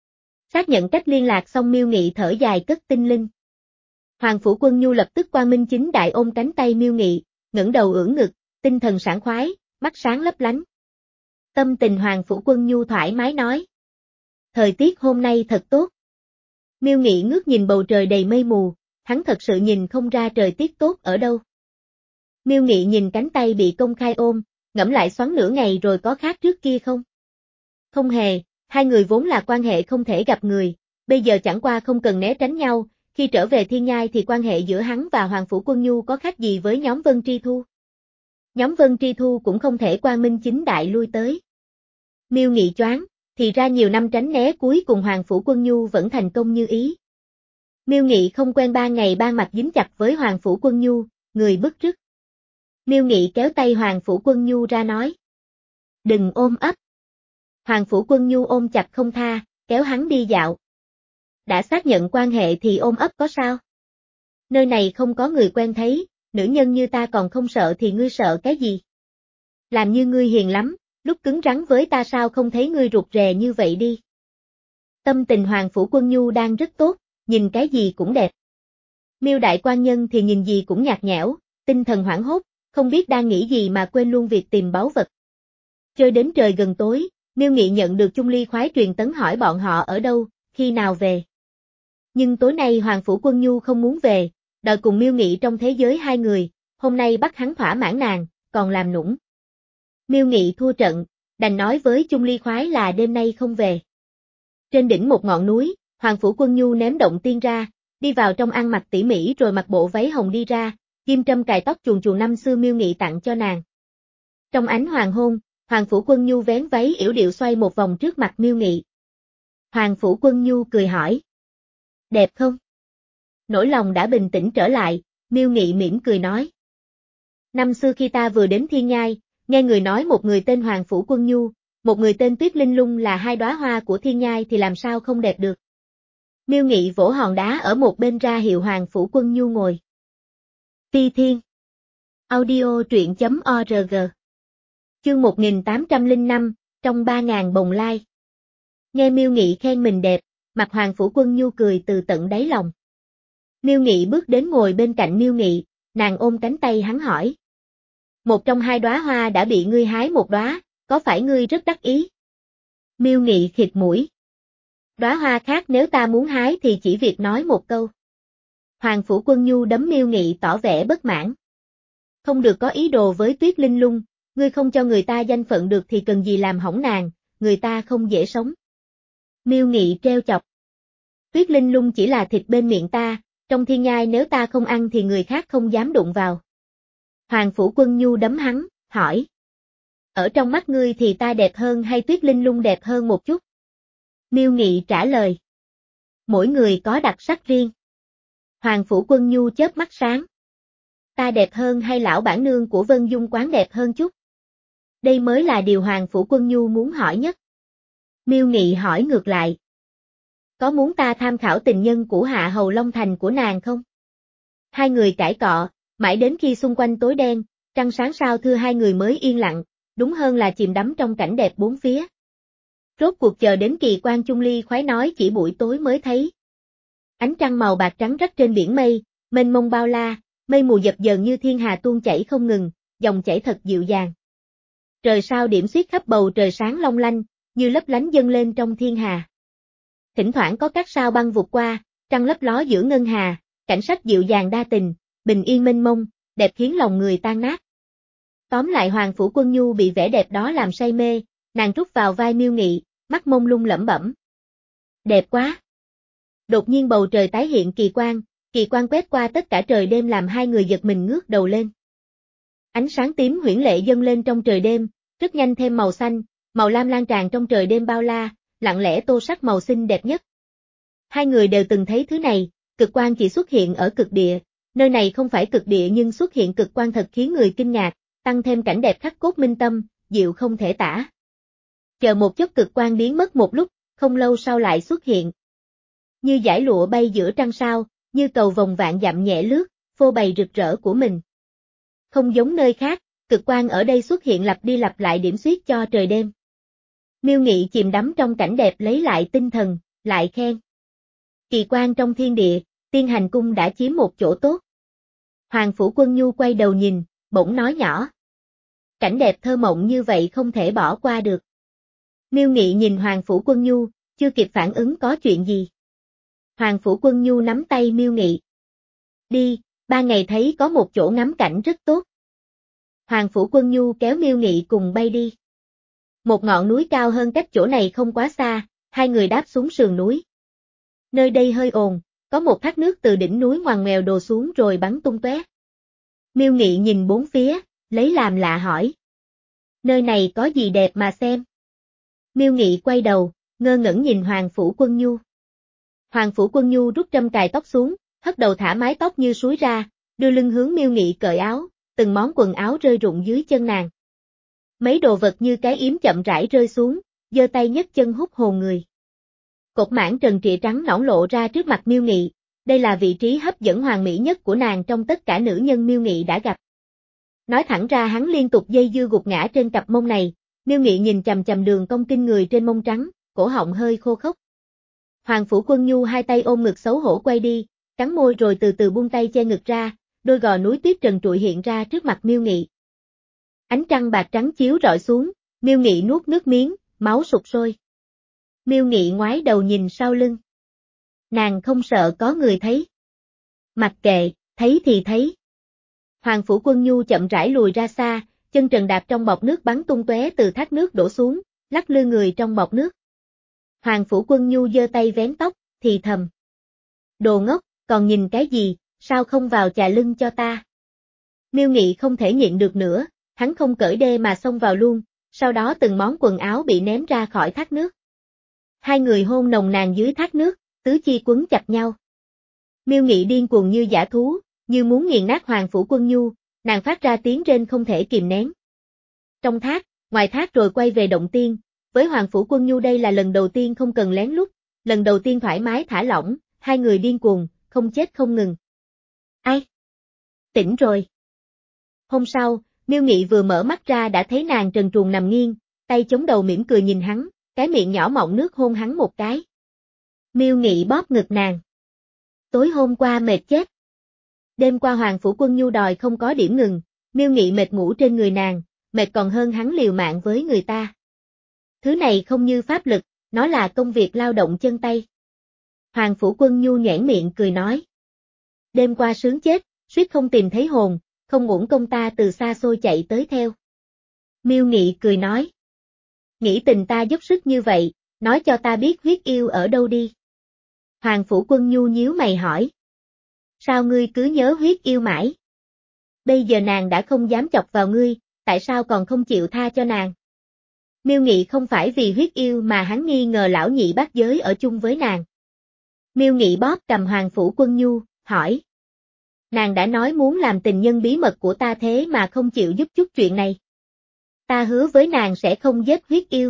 Xác nhận cách liên lạc xong Miêu Nghị thở dài cất tinh linh. Hoàng Phủ Quân Nhu lập tức quang minh chính đại ôm cánh tay Miêu Nghị, ngẩng đầu ưỡn ngực, tinh thần sảng khoái, mắt sáng lấp lánh. Tâm tình Hoàng Phủ Quân Nhu thoải mái nói. Thời tiết hôm nay thật tốt. Miêu Nghị ngước nhìn bầu trời đầy mây mù, hắn thật sự nhìn không ra trời tiết tốt ở đâu. Miêu Nghị nhìn cánh tay bị công khai ôm, ngẫm lại xoắn nửa ngày rồi có khác trước kia không? Không hề, hai người vốn là quan hệ không thể gặp người, bây giờ chẳng qua không cần né tránh nhau, khi trở về Thiên Nhai thì quan hệ giữa hắn và Hoàng Phủ Quân Nhu có khác gì với nhóm Vân Tri Thu. Nhóm Vân Tri Thu cũng không thể quang minh chính đại lui tới. Miêu Nghị choáng, thì ra nhiều năm tránh né cuối cùng Hoàng Phủ Quân Nhu vẫn thành công như ý. Miêu Nghị không quen ba ngày ba mặt dính chặt với Hoàng Phủ Quân Nhu, người bức rứt. Miêu Nghị kéo tay Hoàng Phủ Quân Nhu ra nói. Đừng ôm ấp. Hoàng Phủ Quân Nhu ôm chặt không tha, kéo hắn đi dạo. Đã xác nhận quan hệ thì ôm ấp có sao? Nơi này không có người quen thấy, nữ nhân như ta còn không sợ thì ngươi sợ cái gì? Làm như ngươi hiền lắm, lúc cứng rắn với ta sao không thấy ngươi rụt rè như vậy đi. Tâm tình Hoàng Phủ Quân Nhu đang rất tốt, nhìn cái gì cũng đẹp. Miêu đại quan nhân thì nhìn gì cũng nhạt nhẽo, tinh thần hoảng hốt, không biết đang nghĩ gì mà quên luôn việc tìm báu vật. Chơi đến trời gần tối, Miêu Nghị nhận được Chung Ly Khoái truyền tấn hỏi bọn họ ở đâu, khi nào về. Nhưng tối nay Hoàng Phủ Quân Nhu không muốn về, đòi cùng Miêu Nghị trong thế giới hai người, hôm nay bắt hắn thỏa mãn nàng, còn làm nũng. Miêu Nghị thua trận, đành nói với Chung Ly Khoái là đêm nay không về. Trên đỉnh một ngọn núi, Hoàng Phủ Quân Nhu ném động tiên ra, đi vào trong ăn mặc tỉ mỉ rồi mặc bộ váy hồng đi ra, kim trâm cài tóc chuồn chuồn năm xưa Miêu Nghị tặng cho nàng. Trong ánh hoàng hôn, Hoàng Phủ Quân Nhu vén váy yểu điệu xoay một vòng trước mặt Miêu Nghị. Hoàng Phủ Quân Nhu cười hỏi. Đẹp không? Nỗi lòng đã bình tĩnh trở lại, Miêu Nghị mỉm cười nói. Năm xưa khi ta vừa đến Thiên Nhai, nghe người nói một người tên Hoàng Phủ Quân Nhu, một người tên Tuyết Linh Lung là hai đóa hoa của Thiên Nhai thì làm sao không đẹp được. Miêu Nghị vỗ hòn đá ở một bên ra hiệu Hoàng Phủ Quân Nhu ngồi. Phi Thiên Audio truyện chấm org Chương một nghìn tám trăm lẻ năm, trong ba ngàn bồng lai. Nghe Miêu Nghị khen mình đẹp, mặt Hoàng Phủ Quân Nhu cười từ tận đáy lòng. Miêu Nghị bước đến ngồi bên cạnh Miêu Nghị, nàng ôm cánh tay hắn hỏi. Một trong hai đóa hoa đã bị ngươi hái một đóa, có phải ngươi rất đắc ý? Miêu Nghị khịt mũi. Đóa hoa khác nếu ta muốn hái thì chỉ việc nói một câu. Hoàng Phủ Quân Nhu đấm Miêu Nghị tỏ vẻ bất mãn. Không được có ý đồ với Tuyết Linh Lung, ngươi không cho người ta danh phận được thì cần gì làm hỏng nàng, người ta không dễ sống. Miêu Nghị treo chọc. Tuyết Linh Lung chỉ là thịt bên miệng ta, trong Thiên Nhai nếu ta không ăn thì người khác không dám đụng vào. Hoàng Phủ Quân Nhu đấm hắn, hỏi. Ở trong mắt ngươi thì ta đẹp hơn hay Tuyết Linh Lung đẹp hơn một chút? Miêu Nghị trả lời. Mỗi người có đặc sắc riêng. Hoàng Phủ Quân Nhu chớp mắt sáng. Ta đẹp hơn hay lão bản nương của Vân Dung quán đẹp hơn chút? Đây mới là điều Hoàng Phủ Quân Nhu muốn hỏi nhất. Miêu Nghị hỏi ngược lại. Có muốn ta tham khảo tình nhân của Hạ Hầu Long Thành của nàng không? Hai người cãi cọ, mãi đến khi xung quanh tối đen, trăng sáng sao thưa hai người mới yên lặng, đúng hơn là chìm đắm trong cảnh đẹp bốn phía. Rốt cuộc chờ đến kỳ quan Chung Ly khoái nói chỉ buổi tối mới thấy. Ánh trăng màu bạc trắng rắc trên biển mây, mênh mông bao la, mây mù dập dờn như thiên hà tuôn chảy không ngừng, dòng chảy thật dịu dàng. Trời sao điểm xuyết khắp bầu trời sáng long lanh, như lấp lánh dâng lên trong thiên hà. Thỉnh thoảng có các sao băng vụt qua, trăng lấp ló giữa ngân hà, cảnh sắc dịu dàng đa tình, bình yên mênh mông, đẹp khiến lòng người tan nát. Tóm lại Hoàng Phủ Quân Nhu bị vẻ đẹp đó làm say mê, nàng rút vào vai Miêu Nghị, mắt mông lung lẩm bẩm. Đẹp quá! Đột nhiên bầu trời tái hiện kỳ quang, kỳ quang quét qua tất cả trời đêm làm hai người giật mình ngước đầu lên. Ánh sáng tím huyễn lệ dâng lên trong trời đêm, rất nhanh thêm màu xanh, màu lam lan tràn trong trời đêm bao la, lặng lẽ tô sắc màu xinh đẹp nhất. Hai người đều từng thấy thứ này, cực quang chỉ xuất hiện ở cực địa, nơi này không phải cực địa nhưng xuất hiện cực quang thật khiến người kinh ngạc, tăng thêm cảnh đẹp khắc cốt minh tâm, dịu không thể tả. Chờ một chút cực quang biến mất một lúc, không lâu sau lại xuất hiện. Như dải lụa bay giữa trăng sao, như cầu vồng vạn dặm nhẹ lướt, phô bày rực rỡ của mình. Không giống nơi khác, cực quang ở đây xuất hiện lặp đi lặp lại điểm xuyết cho trời đêm. Miêu Nghị chìm đắm trong cảnh đẹp lấy lại tinh thần, lại khen. Kỳ quan trong thiên địa, Tiên Hành Cung đã chiếm một chỗ tốt. Hoàng Phủ Quân Nhu quay đầu nhìn, bỗng nói nhỏ. Cảnh đẹp thơ mộng như vậy không thể bỏ qua được. Miêu Nghị nhìn Hoàng Phủ Quân Nhu, chưa kịp phản ứng có chuyện gì. Hoàng Phủ Quân Nhu nắm tay Miêu Nghị. Đi, ba ngày thấy có một chỗ ngắm cảnh rất tốt. Hoàng Phủ Quân Nhu kéo Miêu Nghị cùng bay đi. Một ngọn núi cao hơn cách chỗ này không quá xa, hai người đáp xuống sườn núi. Nơi đây hơi ồn, có một thác nước từ đỉnh núi ngoằn ngoèo đổ xuống rồi bắn tung tóe. Miêu Nghị nhìn bốn phía, lấy làm lạ hỏi. Nơi này có gì đẹp mà xem? Miêu Nghị quay đầu, ngơ ngẩn nhìn Hoàng Phủ Quân Nhu. Hoàng Phủ Quân Nhu rút trâm cài tóc xuống, hất đầu thả mái tóc như suối ra, đưa lưng hướng Miêu Nghị cởi áo, từng món quần áo rơi rụng dưới chân nàng. Mấy đồ vật như cái yếm chậm rãi rơi xuống, giơ tay nhấc chân hút hồn người. Cột mảng trần trịa trắng nõn lộ ra trước mặt Miêu Nghị, đây là vị trí hấp dẫn hoàn mỹ nhất của nàng trong tất cả nữ nhân Miêu Nghị đã gặp. Nói thẳng ra hắn liên tục dây dưa gục ngã trên cặp mông này, Miêu Nghị nhìn chằm chằm đường cong kinh người trên mông trắng, cổ họng hơi khô khốc. Hoàng Phủ Quân Nhu hai tay ôm ngực xấu hổ quay đi, cắn môi rồi từ từ buông tay che ngực ra, đôi gò núi tuyết trần trụi hiện ra trước mặt Miêu Nghị. Ánh trăng bạc trắng chiếu rọi xuống, Miêu Nghị nuốt nước miếng, máu sục sôi. Miêu Nghị ngoái đầu nhìn sau lưng. Nàng không sợ có người thấy. Mặc kệ, thấy thì thấy. Hoàng Phủ Quân Nhu chậm rãi lùi ra xa, chân trần đạp trong bọt nước bắn tung tóe từ thác nước đổ xuống, lắc lư người trong bọt nước. Hoàng Phủ Quân Nhu giơ tay vén tóc, thì thầm. Đồ ngốc, còn nhìn cái gì, sao không vào chà lưng cho ta? Miêu Nghị không thể nhịn được nữa, hắn không cởi đê mà xông vào luôn, sau đó từng món quần áo bị ném ra khỏi thác nước. Hai người hôn nồng nàn dưới thác nước, tứ chi quấn chặt nhau. Miêu Nghị điên cuồng như dã thú, như muốn nghiền nát Hoàng Phủ Quân Nhu, nàng phát ra tiếng rên không thể kìm nén. Trong thác, ngoài thác rồi quay về động tiên, với Hoàng Phủ Quân Nhu đây là lần đầu tiên không cần lén lút, lần đầu tiên thoải mái thả lỏng, hai người điên cuồng, không chết không ngừng. Ai? Tỉnh rồi. Hôm sau, Miêu Nghị vừa mở mắt ra đã thấy nàng trần truồng nằm nghiêng, tay chống đầu mỉm cười nhìn hắn, cái miệng nhỏ mọng nước hôn hắn một cái. Miêu Nghị bóp ngực nàng. Tối hôm qua mệt chết. Đêm qua Hoàng Phủ Quân Nhu đòi không có điểm ngừng, Miêu Nghị mệt ngủ trên người nàng, mệt còn hơn hắn liều mạng với người ta. Thứ này không như pháp lực, nó là công việc lao động chân tay. Hoàng Phủ Quân Nhu nhoẻn miệng cười nói. Đêm qua sướng chết, suýt không tìm thấy hồn, không uổng công ta từ xa xôi chạy tới theo. Miêu Nghị cười nói. Nghĩ tình ta dốc sức như vậy, nói cho ta biết huyết yêu ở đâu đi. Hoàng Phủ Quân Nhu nhíu mày hỏi. Sao ngươi cứ nhớ huyết yêu mãi? Bây giờ nàng đã không dám chọc vào ngươi, tại sao còn không chịu tha cho nàng? Miêu Nghị không phải vì huyết yêu mà hắn nghi ngờ lão nhị bát giới ở chung với nàng. Miêu Nghị bóp cầm Hoàng Phủ Quân Nhu, hỏi. Nàng đã nói muốn làm tình nhân bí mật của ta thế mà không chịu giúp chút chuyện này. Ta hứa với nàng sẽ không giết huyết yêu.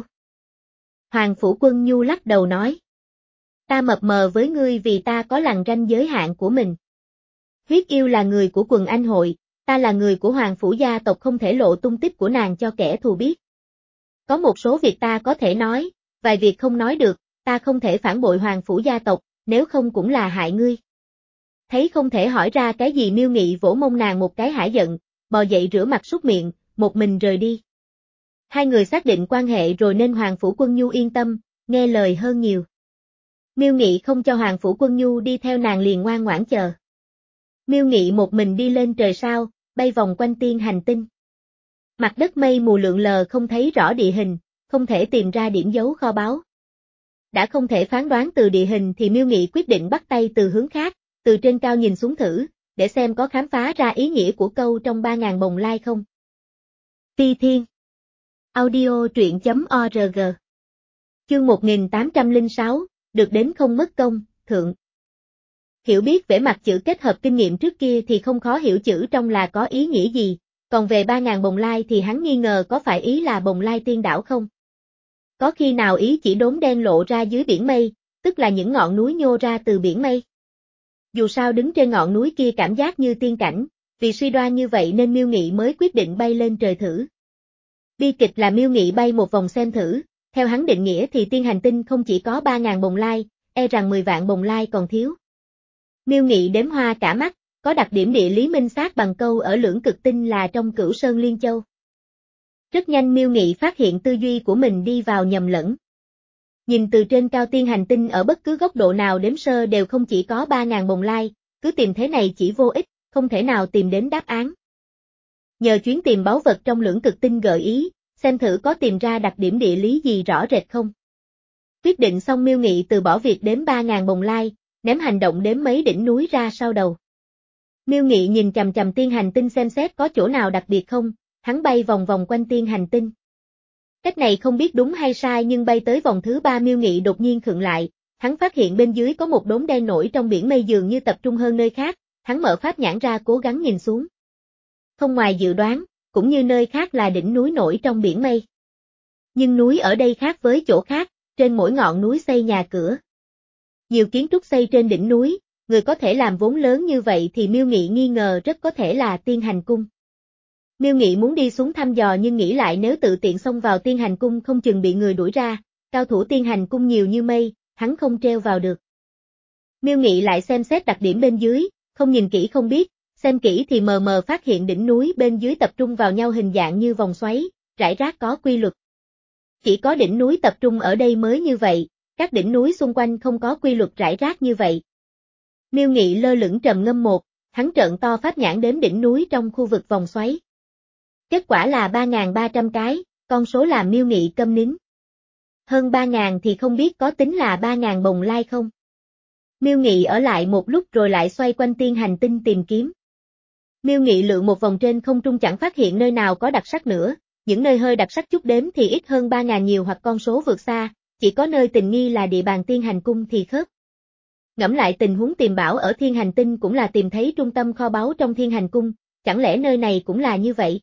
Hoàng Phủ Quân Nhu lắc đầu nói. Ta mập mờ với ngươi vì ta có lằn ranh giới hạn của mình. Huyết yêu là người của quần anh hội, ta là người của Hoàng Phủ gia tộc không thể lộ tung tích của nàng cho kẻ thù biết. Có một số việc ta có thể nói, vài việc không nói được, ta không thể phản bội Hoàng Phủ gia tộc, nếu không cũng là hại ngươi. Thấy không thể hỏi ra cái gì Miêu Nghị vỗ mông nàng một cái hả giận, bò dậy rửa mặt súc miệng, một mình rời đi. Hai người xác định quan hệ rồi nên Hoàng Phủ Quân Nhu yên tâm, nghe lời hơn nhiều. Miêu Nghị không cho Hoàng Phủ Quân Nhu đi theo nàng liền ngoan ngoãn chờ. Miêu Nghị một mình đi lên trời sao, bay vòng quanh tiên hành tinh. Mặt đất mây mù lượn lờ không thấy rõ địa hình, không thể tìm ra điểm dấu kho báu. Đã không thể phán đoán từ địa hình thì Miêu Nghị quyết định bắt tay từ hướng khác, từ trên cao nhìn xuống thử, để xem có khám phá ra ý nghĩa của câu trong ba ngàn bồng lai không. Phi Thiên Audio truyện chấm org Chương một nghìn tám trăm lẻ sáu, được đến không mất công, thượng. Hiểu biết về mặt chữ kết hợp kinh nghiệm trước kia thì không khó hiểu chữ trong là có ý nghĩa gì, còn về ba ngàn bồng lai thì hắn nghi ngờ có phải ý là bồng lai tiên đảo không? Có khi nào ý chỉ đốm đen lộ ra dưới biển mây, tức là những ngọn núi nhô ra từ biển mây? Dù sao đứng trên ngọn núi kia cảm giác như tiên cảnh, vì suy đoan như vậy nên Miêu Nghị mới quyết định bay lên trời thử. Bi kịch là Miêu Nghị bay một vòng xem thử, theo hắn định nghĩa thì tiên hành tinh không chỉ có ba ngàn bồng lai, e rằng mười vạn bồng lai còn thiếu. Miêu Nghị đếm hoa cả mắt, có đặc điểm địa lý minh xác bằng câu ở lưỡng cực tinh là trong Cửu Sơn Liên Châu. Rất nhanh Miêu Nghị phát hiện tư duy của mình đi vào nhầm lẫn. Nhìn từ trên cao tiên hành tinh ở bất cứ góc độ nào đếm sơ đều không chỉ có ba ngàn bồng lai, cứ tìm thế này chỉ vô ích, không thể nào tìm đến đáp án. Nhờ chuyến tìm báu vật trong lưỡng cực tinh gợi ý, xem thử có tìm ra đặc điểm địa lý gì rõ rệt không. Quyết định xong Miêu Nghị từ bỏ việc đếm ba ngàn bồng lai, ném hành động đếm mấy đỉnh núi ra sau đầu. Miêu Nghị nhìn chằm chằm tiên hành tinh xem xét có chỗ nào đặc biệt không, hắn bay vòng vòng quanh tiên hành tinh. Cách này không biết đúng hay sai nhưng bay tới vòng thứ ba Miêu Nghị đột nhiên khựng lại, hắn phát hiện bên dưới có một đốm đen nổi trong biển mây dường như tập trung hơn nơi khác, hắn mở pháp nhãn ra cố gắng nhìn xuống. Không ngoài dự đoán, cũng như nơi khác là đỉnh núi nổi trong biển mây. Nhưng núi ở đây khác với chỗ khác, trên mỗi ngọn núi xây nhà cửa. Nhiều kiến trúc xây trên đỉnh núi, người có thể làm vốn lớn như vậy thì Miêu Nghị nghi ngờ rất có thể là tiên hành cung. Miêu Nghị muốn đi xuống thăm dò nhưng nghĩ lại nếu tự tiện xông vào tiên hành cung không chừng bị người đuổi ra, cao thủ tiên hành cung nhiều như mây, hắn không treo vào được. Miêu Nghị lại xem xét đặc điểm bên dưới, không nhìn kỹ không biết, xem kỹ thì mờ mờ phát hiện đỉnh núi bên dưới tập trung vào nhau hình dạng như vòng xoáy, rải rác có quy luật. Chỉ có đỉnh núi tập trung ở đây mới như vậy, các đỉnh núi xung quanh không có quy luật rải rác như vậy. Miêu Nghị lơ lửng trầm ngâm một, hắn trợn to pháp nhãn đếm đỉnh núi trong khu vực vòng xoáy. Kết quả là ba nghìn ba trăm cái, con số làm Miêu Nghị câm nín. Hơn ba nghìn thì không biết có tính là ba nghìn bồng lai không? Miêu Nghị ở lại một lúc rồi lại xoay quanh tiên hành tinh tìm kiếm. Miêu Nghị lượn một vòng trên không trung chẳng phát hiện nơi nào có đặc sắc nữa, những nơi hơi đặc sắc chút đếm thì ít hơn ba nghìn nhiều hoặc con số vượt xa, chỉ có nơi tình nghi là địa bàn tiên hành cung thì khớp. Ngẫm lại tình huống tìm bảo ở thiên hành tinh cũng là tìm thấy trung tâm kho báu trong thiên hành cung, chẳng lẽ nơi này cũng là như vậy?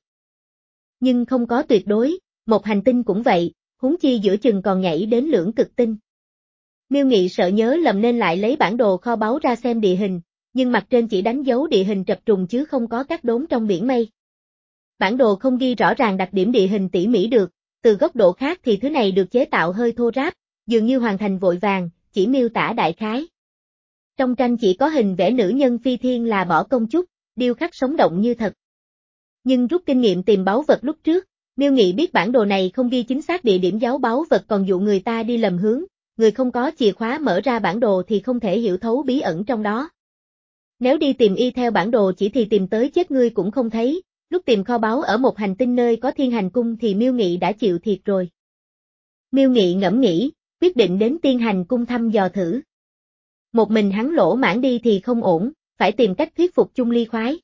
Nhưng không có tuyệt đối, một hành tinh cũng vậy, huống chi giữa chừng còn nhảy đến lưỡng cực tinh. Miêu Nghị sợ nhớ lầm nên lại lấy bản đồ kho báu ra xem địa hình, nhưng mặt trên chỉ đánh dấu địa hình trập trùng chứ không có các đốm trong biển mây. Bản đồ không ghi rõ ràng đặc điểm địa hình tỉ mỉ được, từ góc độ khác thì thứ này được chế tạo hơi thô ráp, dường như hoàn thành vội vàng, chỉ miêu tả đại khái. Trong tranh chỉ có hình vẽ nữ nhân phi thiên là bỏ công chút, điêu khắc sống động như thật. Nhưng rút kinh nghiệm tìm báu vật lúc trước, Miêu Nghị biết bản đồ này không ghi chính xác địa điểm giấu báu vật còn dụ người ta đi lầm hướng, người không có chìa khóa mở ra bản đồ thì không thể hiểu thấu bí ẩn trong đó. Nếu đi tìm y theo bản đồ chỉ thì tìm tới chết ngươi cũng không thấy, lúc tìm kho báu ở một hành tinh nơi có thiên hành cung thì Miêu Nghị đã chịu thiệt rồi. Miêu Nghị ngẫm nghĩ, quyết định đến tiên hành cung thăm dò thử. Một mình hắn lỗ mãn đi thì không ổn, phải tìm cách thuyết phục Chung Ly khoái.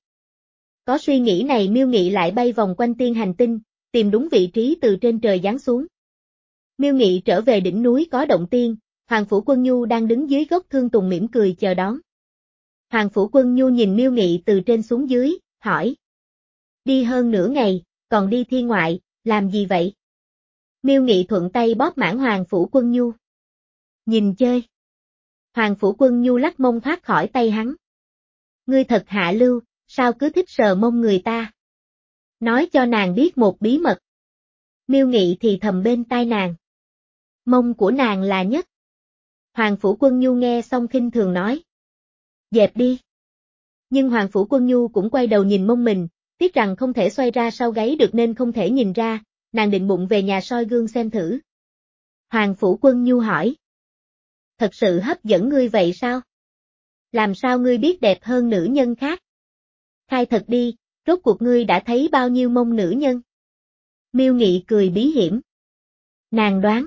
Có suy nghĩ này Miêu Nghị lại bay vòng quanh tiên hành tinh, tìm đúng vị trí từ trên trời giáng xuống. Miêu Nghị trở về đỉnh núi có động tiên, Hoàng Phủ Quân Nhu đang đứng dưới gốc thương tùng mỉm cười chờ đón. Hoàng Phủ Quân Nhu nhìn Miêu Nghị từ trên xuống dưới, hỏi. Đi hơn nửa ngày, còn đi thiên ngoại, làm gì vậy? Miêu Nghị thuận tay bóp mãn Hoàng Phủ Quân Nhu. Nhìn chơi. Hoàng Phủ Quân Nhu lắc mông thoát khỏi tay hắn. Ngươi thật hạ lưu, sao cứ thích sờ mông người ta? Nói cho nàng biết một bí mật. Miêu Nghị thì thầm bên tai nàng. Mông của nàng là nhất. Hoàng Phủ Quân Nhu nghe xong khinh thường nói. Dẹp đi. Nhưng Hoàng Phủ Quân Nhu cũng quay đầu nhìn mông mình, tiếc rằng không thể xoay ra sau gáy được nên không thể nhìn ra, nàng định bụng về nhà soi gương xem thử. Hoàng Phủ Quân Nhu hỏi. Thật sự hấp dẫn ngươi vậy sao? Làm sao ngươi biết đẹp hơn nữ nhân khác? Khai thật đi, rốt cuộc ngươi đã thấy bao nhiêu mông nữ nhân? Miêu Nghị cười bí hiểm. Nàng đoán.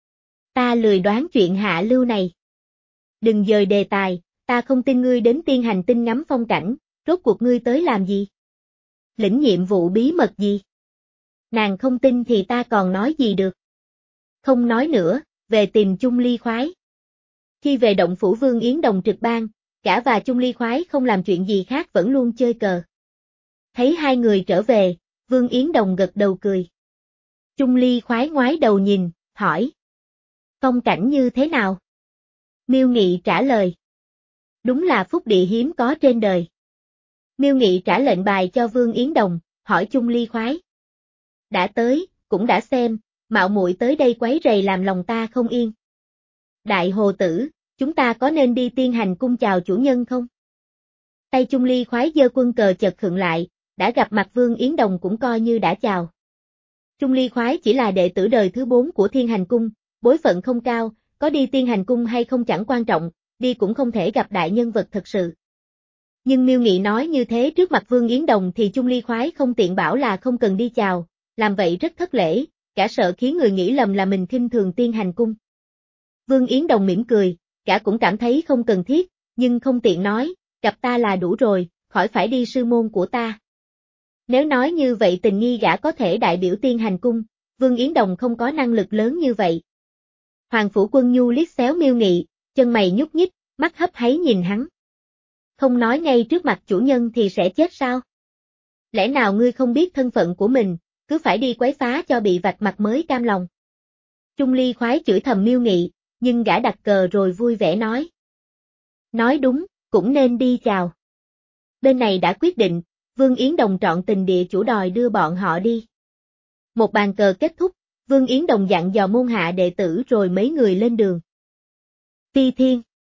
Ta lười đoán chuyện hạ lưu này. Đừng dời đề tài, ta không tin ngươi đến tiên hành tinh ngắm phong cảnh, rốt cuộc ngươi tới làm gì? Lĩnh nhiệm vụ bí mật gì? Nàng không tin thì ta còn nói gì được? Không nói nữa, về tìm Chung Ly khoái. Khi về động phủ Vương Yến Đồng trực ban, cả và Chung Ly khoái không làm chuyện gì khác vẫn luôn chơi cờ. Thấy hai người trở về, Vương Yến Đồng gật đầu cười. Chung Ly khoái ngoái đầu nhìn, hỏi. Phong cảnh như thế nào? Miêu Nghị trả lời. Đúng là phúc địa hiếm có trên đời. Miêu Nghị trả lệnh bài cho Vương Yến Đồng, hỏi Chung Ly khoái. Đã tới, cũng đã xem, mạo muội tới đây quấy rầy làm lòng ta không yên. Đại hồ tử, chúng ta có nên đi tiên hành cung chào chủ nhân không? Tay Chung Ly khoái giơ quân cờ chợt khựng lại, đã gặp mặt Vương Yến Đồng cũng coi như đã chào. Chung Ly khoái chỉ là đệ tử đời thứ bốn của thiên hành cung, bối phận không cao, có đi tiên hành cung hay không chẳng quan trọng, đi cũng không thể gặp đại nhân vật thật sự. Nhưng Miêu Nghị nói như thế trước mặt Vương Yến Đồng thì Chung Ly khoái không tiện bảo là không cần đi chào, làm vậy rất thất lễ, cả sợ khiến người nghĩ lầm là mình khinh thường tiên hành cung. Vương Yến Đồng mỉm cười, cả cũng cảm thấy không cần thiết, nhưng không tiện nói, gặp ta là đủ rồi, khỏi phải đi sư môn của ta. Nếu nói như vậy tình nghi gã có thể đại biểu tiên hành cung, Vương Yến Đồng không có năng lực lớn như vậy. Hoàng Phủ Quân Nhu liếc xéo Miêu Nghị, chân mày nhúc nhích, mắt hấp háy nhìn hắn. Không nói ngay trước mặt chủ nhân thì sẽ chết sao? Lẽ nào ngươi không biết thân phận của mình, cứ phải đi quấy phá cho bị vạch mặt mới cam lòng? Chung Ly khoái chửi thầm Miêu Nghị, nhưng gã đặt cờ rồi vui vẻ nói. Nói đúng, cũng nên đi chào. Bên này đã quyết định, Vương Yến Đồng trọn tình địa chủ đòi đưa bọn họ đi. Một bàn cờ kết thúc, Vương Yến Đồng dặn dò môn hạ đệ tử rồi mấy người lên đường. Phi Thiên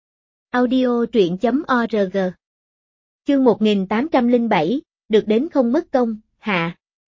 Audio truyện.org Chương một nghìn tám trăm lẻ bảy, được đến không mất công, hạ.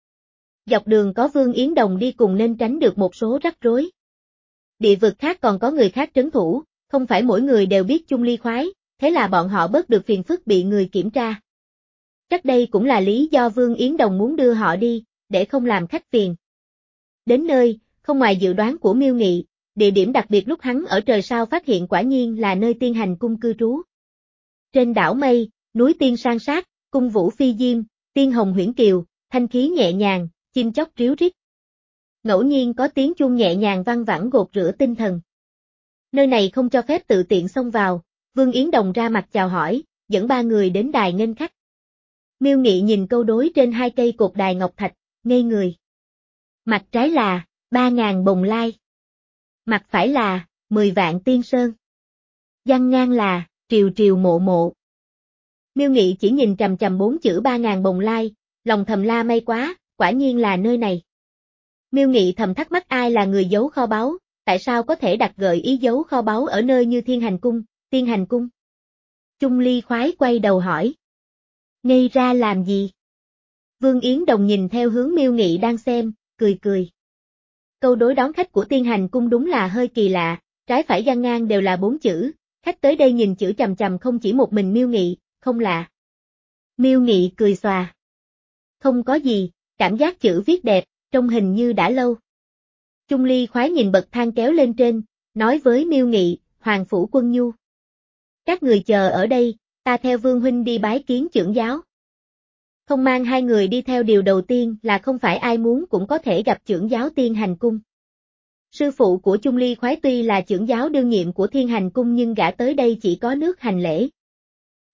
Dọc đường có Vương Yến Đồng đi cùng nên tránh được một số rắc rối. Địa vực khác còn có người khác trấn thủ, không phải mỗi người đều biết Chung Ly khoái, thế là bọn họ bớt được phiền phức bị người kiểm tra. Chắc đây cũng là lý do Vương Yến Đồng muốn đưa họ đi, để không làm khách phiền. Đến nơi, không ngoài dự đoán của Miêu Nghị, địa điểm đặc biệt lúc hắn ở trời sao phát hiện quả nhiên là nơi tiên hành cung cư trú. Trên đảo mây, núi tiên san sát, cung vũ phi diêm, tiên hồng huyễn kiều, thanh khí nhẹ nhàng, chim chóc ríu rít. Ngẫu nhiên có tiếng chuông nhẹ nhàng vang vẳng gột rửa tinh thần. Nơi này không cho phép tự tiện xông vào, Vương Yến Đồng ra mặt chào hỏi, dẫn ba người đến đài nghênh khách. Miêu Nghị nhìn câu đối trên hai cây cột đài ngọc thạch, ngây người. Mặt trái là ba ngàn bồng lai. Mặt phải là mười vạn tiên sơn. Văn ngang là triều triều mộ mộ. Miêu Nghị chỉ nhìn trầm trầm bốn chữ ba ngàn bồng lai, lòng thầm la may quá, quả nhiên là nơi này. Miêu Nghị thầm thắc mắc ai là người giấu kho báu, tại sao có thể đặt gợi ý giấu kho báu ở nơi như thiên hành cung, tiên hành cung. Chung Ly khoái quay đầu hỏi. Ngây ra làm gì? Vương Yến Đồng nhìn theo hướng Miêu Nghị đang xem, cười cười. Câu đối đón khách của tiên hành cung đúng là hơi kỳ lạ, trái phải gian ngang đều là bốn chữ, khách tới đây nhìn chữ chằm chằm không chỉ một mình Miêu Nghị, không lạ. Miêu Nghị cười xòa. Không có gì, cảm giác chữ viết đẹp, trông hình như đã lâu. Chung Ly khoái nhìn bậc thang kéo lên trên, nói với Miêu Nghị, Hoàng Phủ Quân Nhu. Các người chờ ở đây, ta theo Vương huynh đi bái kiến chưởng giáo. Không mang hai người đi theo điều đầu tiên là không phải ai muốn cũng có thể gặp chưởng giáo tiên hành cung. Sư phụ của Chung Ly khoái tuy là chưởng giáo đương nhiệm của thiên hành cung nhưng gã tới đây chỉ có nước hành lễ.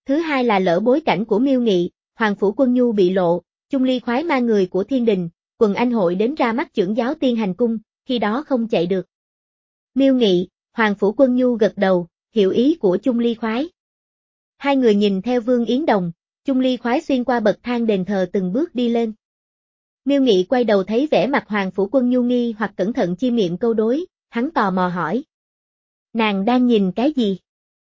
Thứ hai là lỡ bối cảnh của Miêu Nghị, Hoàng Phủ Quân Nhu bị lộ, Chung Ly khoái ma người của thiên đình, quần anh hội đến ra mắt chưởng giáo tiên hành cung, khi đó không chạy được. Miêu Nghị, Hoàng Phủ Quân Nhu gật đầu, hiểu ý của Chung Ly khoái. Hai người nhìn theo Vương Yến Đồng, Chung Ly khoái xuyên qua bậc thang đền thờ từng bước đi lên. Miêu Nghị quay đầu thấy vẻ mặt Hoàng Phủ Quân Nhu nghi hoặc cẩn thận chia miệng câu đối, hắn tò mò hỏi. Nàng đang nhìn cái gì?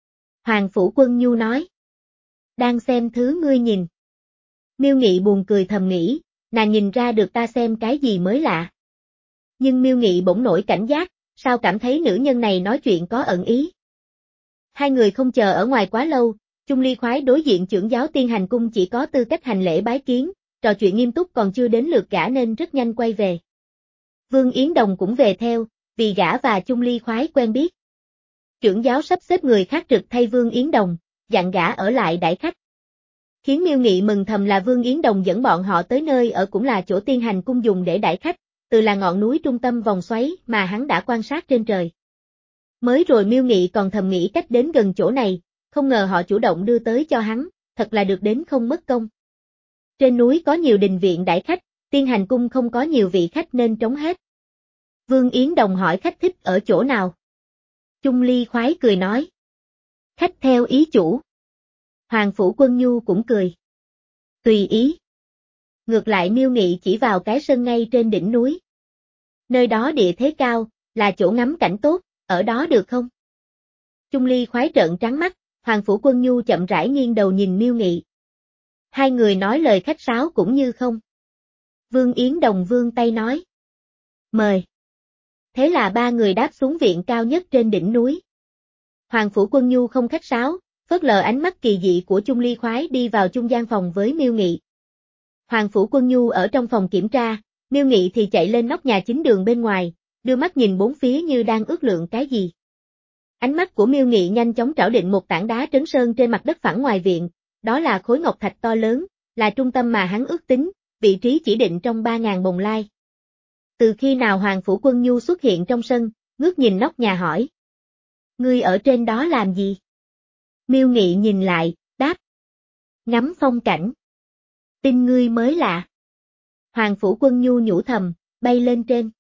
Hoàng Phủ Quân Nhu nói. Đang xem thứ ngươi nhìn. Miêu Nghị buồn cười thầm nghĩ, nàng nhìn ra được ta xem cái gì mới lạ. Nhưng Miêu Nghị bỗng nổi cảnh giác, sao cảm thấy nữ nhân này nói chuyện có ẩn ý. Hai người không chờ ở ngoài quá lâu, Chung Ly khoái đối diện chưởng giáo tiên hành cung chỉ có tư cách hành lễ bái kiến, trò chuyện nghiêm túc còn chưa đến lượt gã nên rất nhanh quay về. Vương Yến Đồng cũng về theo, vì gã và Chung Ly khoái quen biết. Chưởng giáo sắp xếp người khác trực thay Vương Yến Đồng, dặn gã ở lại đãi khách. Khiến Miêu Nghị mừng thầm là Vương Yến Đồng dẫn bọn họ tới nơi ở cũng là chỗ tiên hành cung dùng để đãi khách, từ là ngọn núi trung tâm vòng xoáy mà hắn đã quan sát trên trời. Mới rồi Miêu Nghị còn thầm nghĩ cách đến gần chỗ này, không ngờ họ chủ động đưa tới cho hắn, thật là được đến không mất công. Trên núi có nhiều đình viện đãi khách, tiên hành cung không có nhiều vị khách nên trống hết. Vương Yến Đồng hỏi khách thích ở chỗ nào. Chung Ly khoái cười nói. Khách theo ý chủ. Hoàng Phủ Quân Nhu cũng cười. Tùy ý. Ngược lại Miêu Nghị chỉ vào cái sân ngay trên đỉnh núi. Nơi đó địa thế cao, là chỗ ngắm cảnh tốt, ở đó được không? Chung Ly khoái trợn trắng mắt, Hoàng Phủ Quân Nhu chậm rãi nghiêng đầu nhìn Miêu Nghị. Hai người nói lời khách sáo cũng như không. Vương Yến Đồng vươn tay nói. Mời. Thế là ba người đáp xuống viện cao nhất trên đỉnh núi. Hoàng Phủ Quân Nhu không khách sáo, phớt lờ ánh mắt kỳ dị của Chung Ly khoái đi vào chung gian phòng với Miêu Nghị. Hoàng Phủ Quân Nhu ở trong phòng kiểm tra, Miêu Nghị thì chạy lên nóc nhà chính đường bên ngoài, đưa mắt nhìn bốn phía như đang ước lượng cái gì. Ánh mắt của Miêu Nghị nhanh chóng trảo định một tảng đá trấn sơn trên mặt đất phẳng ngoài viện, đó là khối ngọc thạch to lớn, là trung tâm mà hắn ước tính, vị trí chỉ định trong ba ngàn bồng lai. Từ khi nào Hoàng Phủ Quân Nhu xuất hiện trong sân, ngước nhìn nóc nhà hỏi. Ngươi ở trên đó làm gì? Miêu Nghị nhìn lại, đáp. Ngắm phong cảnh. Tin ngươi mới lạ. Hoàng Phủ Quân Nhu nhủ thầm, bay lên trên.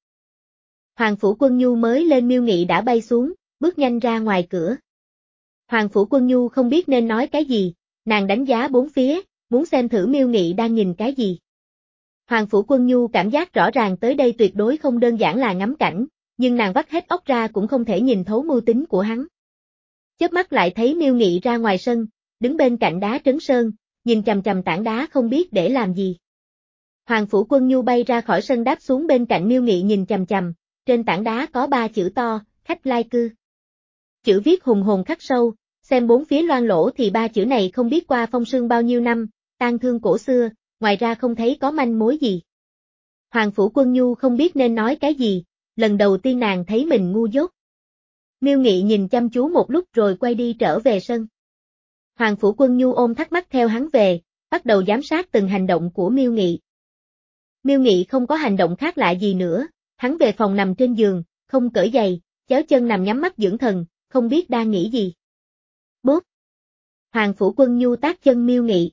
Hoàng Phủ Quân Nhu mới lên Miêu Nghị đã bay xuống, bước nhanh ra ngoài cửa. Hoàng Phủ Quân Nhu không biết nên nói cái gì, nàng đánh giá bốn phía, muốn xem thử Miêu Nghị đang nhìn cái gì. Hoàng Phủ Quân Nhu cảm giác rõ ràng tới đây tuyệt đối không đơn giản là ngắm cảnh, nhưng nàng vắt hết óc ra cũng không thể nhìn thấu mưu tính của hắn. Chớp mắt lại thấy Miêu Nghị ra ngoài sân, đứng bên cạnh đá trấn sơn, nhìn chằm chằm tảng đá không biết để làm gì. Hoàng Phủ Quân Nhu bay ra khỏi sân đáp xuống bên cạnh Miêu Nghị nhìn chằm chằm, trên tảng đá có ba chữ to, khách lai cư. Chữ viết hùng hồn khắc sâu, xem bốn phía loang lỗ thì ba chữ này không biết qua phong sương bao nhiêu năm, tang thương cổ xưa, ngoài ra không thấy có manh mối gì. Hoàng Phủ Quân Nhu không biết nên nói cái gì, lần đầu tiên nàng thấy mình ngu dốt. Miêu Nghị nhìn chăm chú một lúc rồi quay đi trở về sân. Hoàng Phủ Quân Nhu ôm thắc mắc theo hắn về, bắt đầu giám sát từng hành động của Miêu Nghị. Miêu Nghị không có hành động khác lạ gì nữa, hắn về phòng nằm trên giường, không cởi giày, chéo chân nằm nhắm mắt dưỡng thần, không biết đang nghĩ gì. Bốp! Hoàng Phủ Quân Nhu tát chân Miêu Nghị.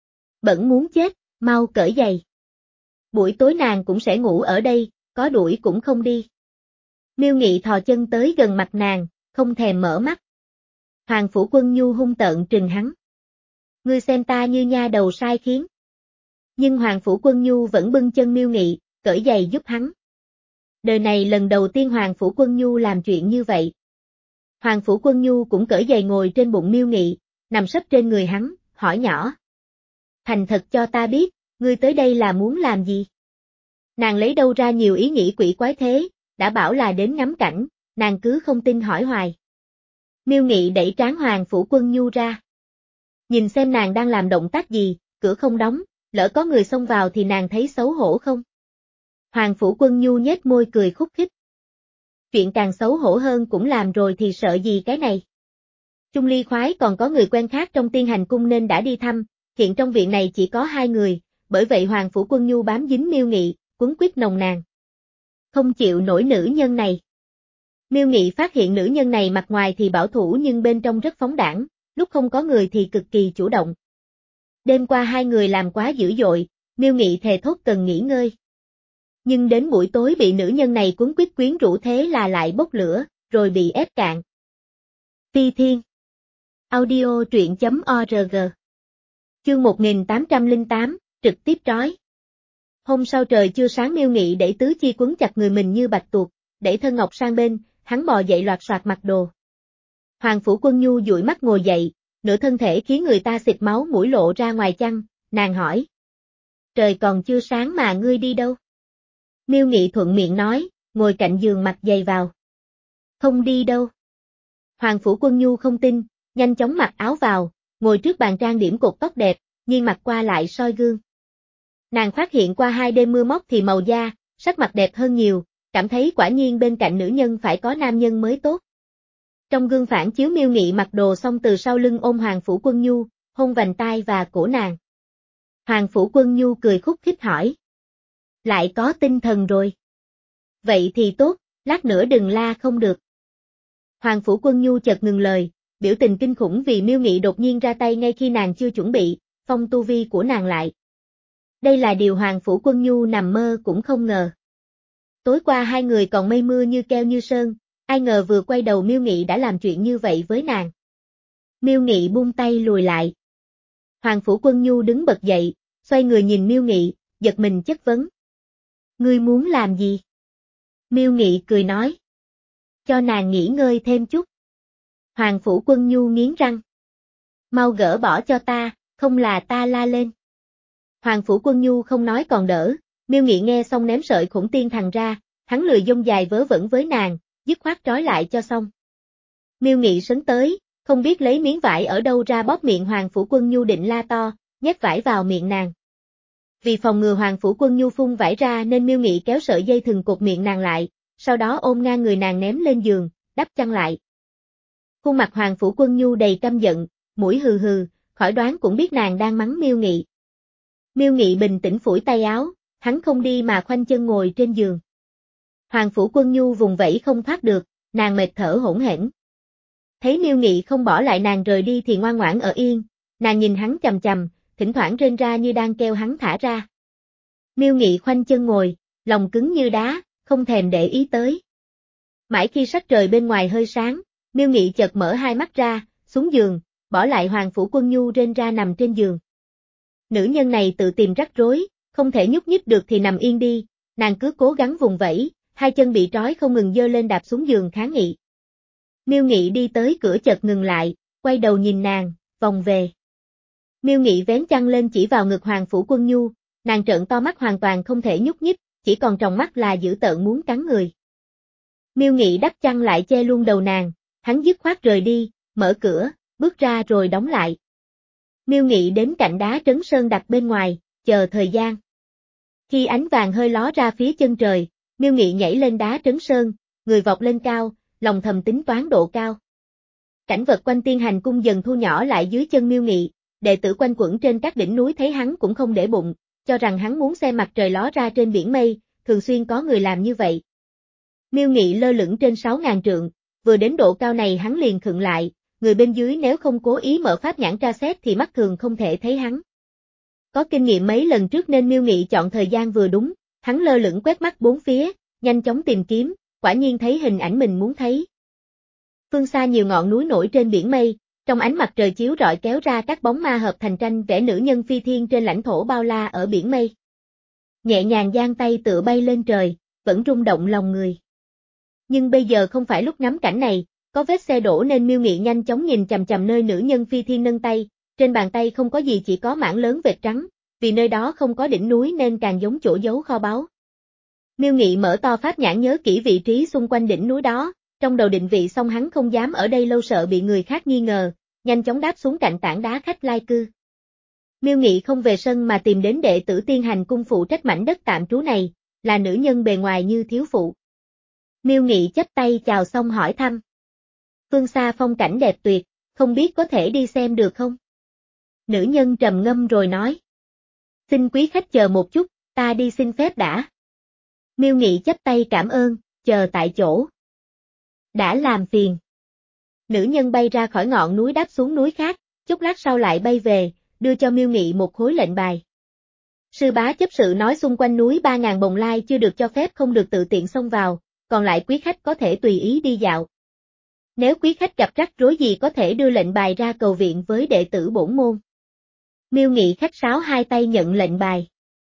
Bẩn muốn chết, mau cởi giày. Buổi tối nàng cũng sẽ ngủ ở đây, có đuổi cũng không đi. Miêu Nghị thò chân tới gần mặt nàng, không thèm mở mắt. Hoàng Phủ Quân Nhu hung tợn trừng hắn. Ngươi xem ta như nha đầu sai khiến. Nhưng Hoàng Phủ Quân Nhu vẫn bưng chân Miêu Nghị, cởi giày giúp hắn. Đời này lần đầu tiên Hoàng Phủ Quân Nhu làm chuyện như vậy. Hoàng Phủ Quân Nhu cũng cởi giày ngồi trên bụng Miêu Nghị, nằm sấp trên người hắn, hỏi nhỏ. Thành thật cho ta biết, ngươi tới đây là muốn làm gì? Nàng lấy đâu ra nhiều ý nghĩ quỷ quái thế, đã bảo là đến ngắm cảnh, nàng cứ không tin hỏi hoài. Miêu Nghị đẩy trán Hoàng Phủ Quân Nhu ra. Nhìn xem nàng đang làm động tác gì, cửa không đóng, lỡ có người xông vào thì nàng thấy xấu hổ không? Hoàng Phủ Quân Nhu nhếch môi cười khúc khích. Chuyện càng xấu hổ hơn cũng làm rồi thì sợ gì cái này. Chung Ly khoái còn có người quen khác trong tiên hành cung nên đã đi thăm, hiện trong viện này chỉ có hai người, bởi vậy Hoàng Phủ Quân Nhu bám dính Miêu Nghị, quấn quýt nồng nàn. Không chịu nổi nữ nhân này. Miêu Nghị phát hiện nữ nhân này mặt ngoài thì bảo thủ nhưng bên trong rất phóng đãng, lúc không có người thì cực kỳ chủ động. Đêm qua hai người làm quá dữ dội, Miêu Nghị thề thốt cần nghỉ ngơi. Nhưng đến buổi tối bị nữ nhân này cuốn quýt quyến rũ thế là lại bốc lửa, rồi bị ép cạn. Phi Thiên Audio truyện chấm org Chương một nghìn tám trăm lẻ tám, trực tiếp trói. Hôm sau trời chưa sáng Miêu Nghị đẩy tứ chi quấn chặt người mình như bạch tuộc, đẩy thân ngọc sang bên, hắn bò dậy loạt soạt mặc đồ. Hoàng Phủ Quân Nhu dụi mắt ngồi dậy, nửa thân thể khiến người ta xịt máu mũi lộ ra ngoài chăn, nàng hỏi. Trời còn chưa sáng mà ngươi đi đâu? Miêu Nghị thuận miệng nói, ngồi cạnh giường mặc giày vào. Không đi đâu. Hoàng Phủ Quân Nhu không tin, nhanh chóng mặc áo vào, ngồi trước bàn trang điểm cột tóc đẹp, nghiêng mặt qua lại soi gương. Nàng phát hiện qua hai đêm mưa móc thì màu da, sắc mặt đẹp hơn nhiều, cảm thấy quả nhiên bên cạnh nữ nhân phải có nam nhân mới tốt. Trong gương phản chiếu Miêu Nghị mặc đồ xong từ sau lưng ôm Hoàng Phủ Quân Nhu, hôn vành tai và cổ nàng. Hoàng Phủ Quân Nhu cười khúc khích hỏi. Lại có tinh thần rồi. Vậy thì tốt, lát nữa đừng la không được. Hoàng Phủ Quân Nhu chợt ngừng lời, biểu tình kinh khủng vì Miêu Nghị đột nhiên ra tay ngay khi nàng chưa chuẩn bị, phong tu vi của nàng lại. Đây là điều Hoàng Phủ Quân Nhu nằm mơ cũng không ngờ. Tối qua hai người còn mây mưa như keo như sơn, ai ngờ vừa quay đầu Miêu Nghị đã làm chuyện như vậy với nàng. Miêu Nghị buông tay lùi lại. Hoàng Phủ Quân Nhu đứng bật dậy, xoay người nhìn Miêu Nghị, giật mình chất vấn. Ngươi muốn làm gì? Miêu Nghị cười nói. Cho nàng nghỉ ngơi thêm chút. Hoàng Phủ Quân Nhu nghiến răng. Mau gỡ bỏ cho ta, không là ta la lên. Hoàng Phủ Quân Nhu không nói còn đỡ, Miêu Nghị nghe xong ném sợi khủng tiên thần ra, hắn lười dông dài vớ vẩn với nàng, dứt khoát trói lại cho xong. Miêu Nghị sấn tới, không biết lấy miếng vải ở đâu ra bóp miệng Hoàng Phủ Quân Nhu định la to, nhét vải vào miệng nàng. Vì phòng ngừa Hoàng Phủ Quân Nhu phun vải ra nên Miêu Nghị kéo sợi dây thừng cột miệng nàng lại, sau đó ôm ngang người nàng ném lên giường, đắp chăn lại. Khuôn mặt Hoàng Phủ Quân Nhu đầy căm giận, mũi hừ hừ, khỏi đoán cũng biết nàng đang mắng Miêu Nghị. Miêu Nghị bình tĩnh phủi tay áo, hắn không đi mà khoanh chân ngồi trên giường. Hoàng Phủ Quân Nhu vùng vẫy không thoát được, nàng mệt thở hổn hển. Thấy Miêu Nghị không bỏ lại nàng rời đi thì ngoan ngoãn ở yên, nàng nhìn hắn chằm chằm, thỉnh thoảng rên ra như đang kêu hắn thả ra. Miêu Nghị khoanh chân ngồi, lòng cứng như đá, không thèm để ý tới. Mãi khi sắc trời bên ngoài hơi sáng, Miêu Nghị chợt mở hai mắt ra, xuống giường, bỏ lại Hoàng Phủ Quân Nhu rên ra nằm trên giường. Nữ nhân này tự tìm rắc rối, không thể nhúc nhích được thì nằm yên đi, nàng cứ cố gắng vùng vẫy, hai chân bị trói không ngừng giơ lên đạp xuống giường kháng nghị. Miêu Nghị đi tới cửa chợt ngừng lại, quay đầu nhìn nàng, vòng về. Miêu Nghị vén chăn lên chỉ vào ngực Hoàng Phủ Quân Nhu, nàng trợn to mắt hoàn toàn không thể nhúc nhích, chỉ còn tròng mắt là dữ tợn muốn cắn người. Miêu Nghị đắp chăn lại che luôn đầu nàng, hắn dứt khoát rời đi, mở cửa, bước ra rồi đóng lại. Miêu Nghị đến cạnh đá trấn sơn đặt bên ngoài, chờ thời gian. Khi ánh vàng hơi ló ra phía chân trời, Miêu Nghị nhảy lên đá trấn sơn, người vọt lên cao, lòng thầm tính toán độ cao. Cảnh vật quanh Tiên Hành cung dần thu nhỏ lại dưới chân Miêu Nghị, đệ tử quanh quẩn trên các đỉnh núi thấy hắn cũng không để bụng, cho rằng hắn muốn xem mặt trời ló ra trên biển mây, thường xuyên có người làm như vậy. Miêu Nghị lơ lửng trên sáu ngàn trượng, vừa đến độ cao này hắn liền khựng lại, người bên dưới nếu không cố ý mở pháp nhãn tra xét thì mắt thường không thể thấy hắn. Có kinh nghiệm mấy lần trước nên Miêu Nghị chọn thời gian vừa đúng, hắn lơ lửng quét mắt bốn phía, nhanh chóng tìm kiếm, quả nhiên thấy hình ảnh mình muốn thấy. Phương xa nhiều ngọn núi nổi trên biển mây, trong ánh mặt trời chiếu rọi kéo ra các bóng ma hợp thành tranh vẽ nữ nhân phi thiên trên lãnh thổ bao la ở biển mây. Nhẹ nhàng giang tay tựa bay lên trời, vẫn rung động lòng người. Nhưng bây giờ không phải lúc ngắm cảnh này, có vết xe đổ nên Miêu Nghị nhanh chóng nhìn chằm chằm nơi nữ nhân phi thiên nâng tay, trên bàn tay không có gì chỉ có mảng lớn vệt trắng, vì nơi đó không có đỉnh núi nên càng giống chỗ giấu kho báu. Miêu Nghị mở to pháp nhãn nhớ kỹ vị trí xung quanh đỉnh núi đó, trong đầu định vị xong hắn không dám ở đây lâu sợ bị người khác nghi ngờ, nhanh chóng đáp xuống cạnh tảng đá khách lai cư. Miêu Nghị không về sân mà tìm đến đệ tử Tiên Hành cung phụ trách mảnh đất tạm trú này, là nữ nhân bề ngoài như thiếu phụ. Miêu Nghị chắp tay chào xong hỏi thăm. Phương xa phong cảnh đẹp tuyệt, không biết có thể đi xem được không? Nữ nhân trầm ngâm rồi nói. Xin quý khách chờ một chút, ta đi xin phép đã. Miêu Nghị chắp tay cảm ơn, chờ tại chỗ. Đã làm phiền. Nữ nhân bay ra khỏi ngọn núi đáp xuống núi khác, chốc lát sau lại bay về, đưa cho Miêu Nghị một khối lệnh bài. Sư bá chấp sự nói xung quanh núi ba ngàn bồng lai chưa được cho phép không được tự tiện xông vào, còn lại quý khách có thể tùy ý đi dạo. Nếu quý khách gặp rắc rối gì có thể đưa lệnh bài ra cầu viện với đệ tử bổn môn. Miêu Nghị khách sáo hai tay nhận lệnh bài.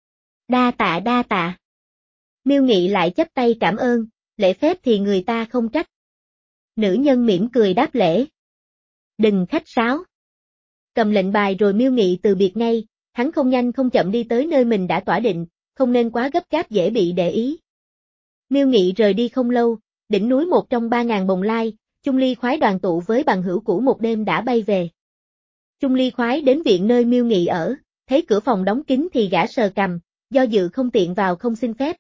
Đa tạ đa tạ. Miêu Nghị lại chắp tay cảm ơn, lễ phép thì người ta không trách. Nữ nhân mỉm cười đáp lễ. Đừng khách sáo. Cầm lệnh bài rồi Miêu Nghị từ biệt ngay, hắn không nhanh không chậm đi tới nơi mình đã tỏa định, không nên quá gấp gáp dễ bị để ý. Miêu Nghị rời đi không lâu, đỉnh núi một trong ba ngàn bồng lai, Chung Ly khoái đoàn tụ với bằng hữu cũ một đêm đã bay về. Chung Ly khoái đến viện nơi Miêu Nghị ở, thấy cửa phòng đóng kín thì gã sờ cằm, do dự không tiện vào không xin phép.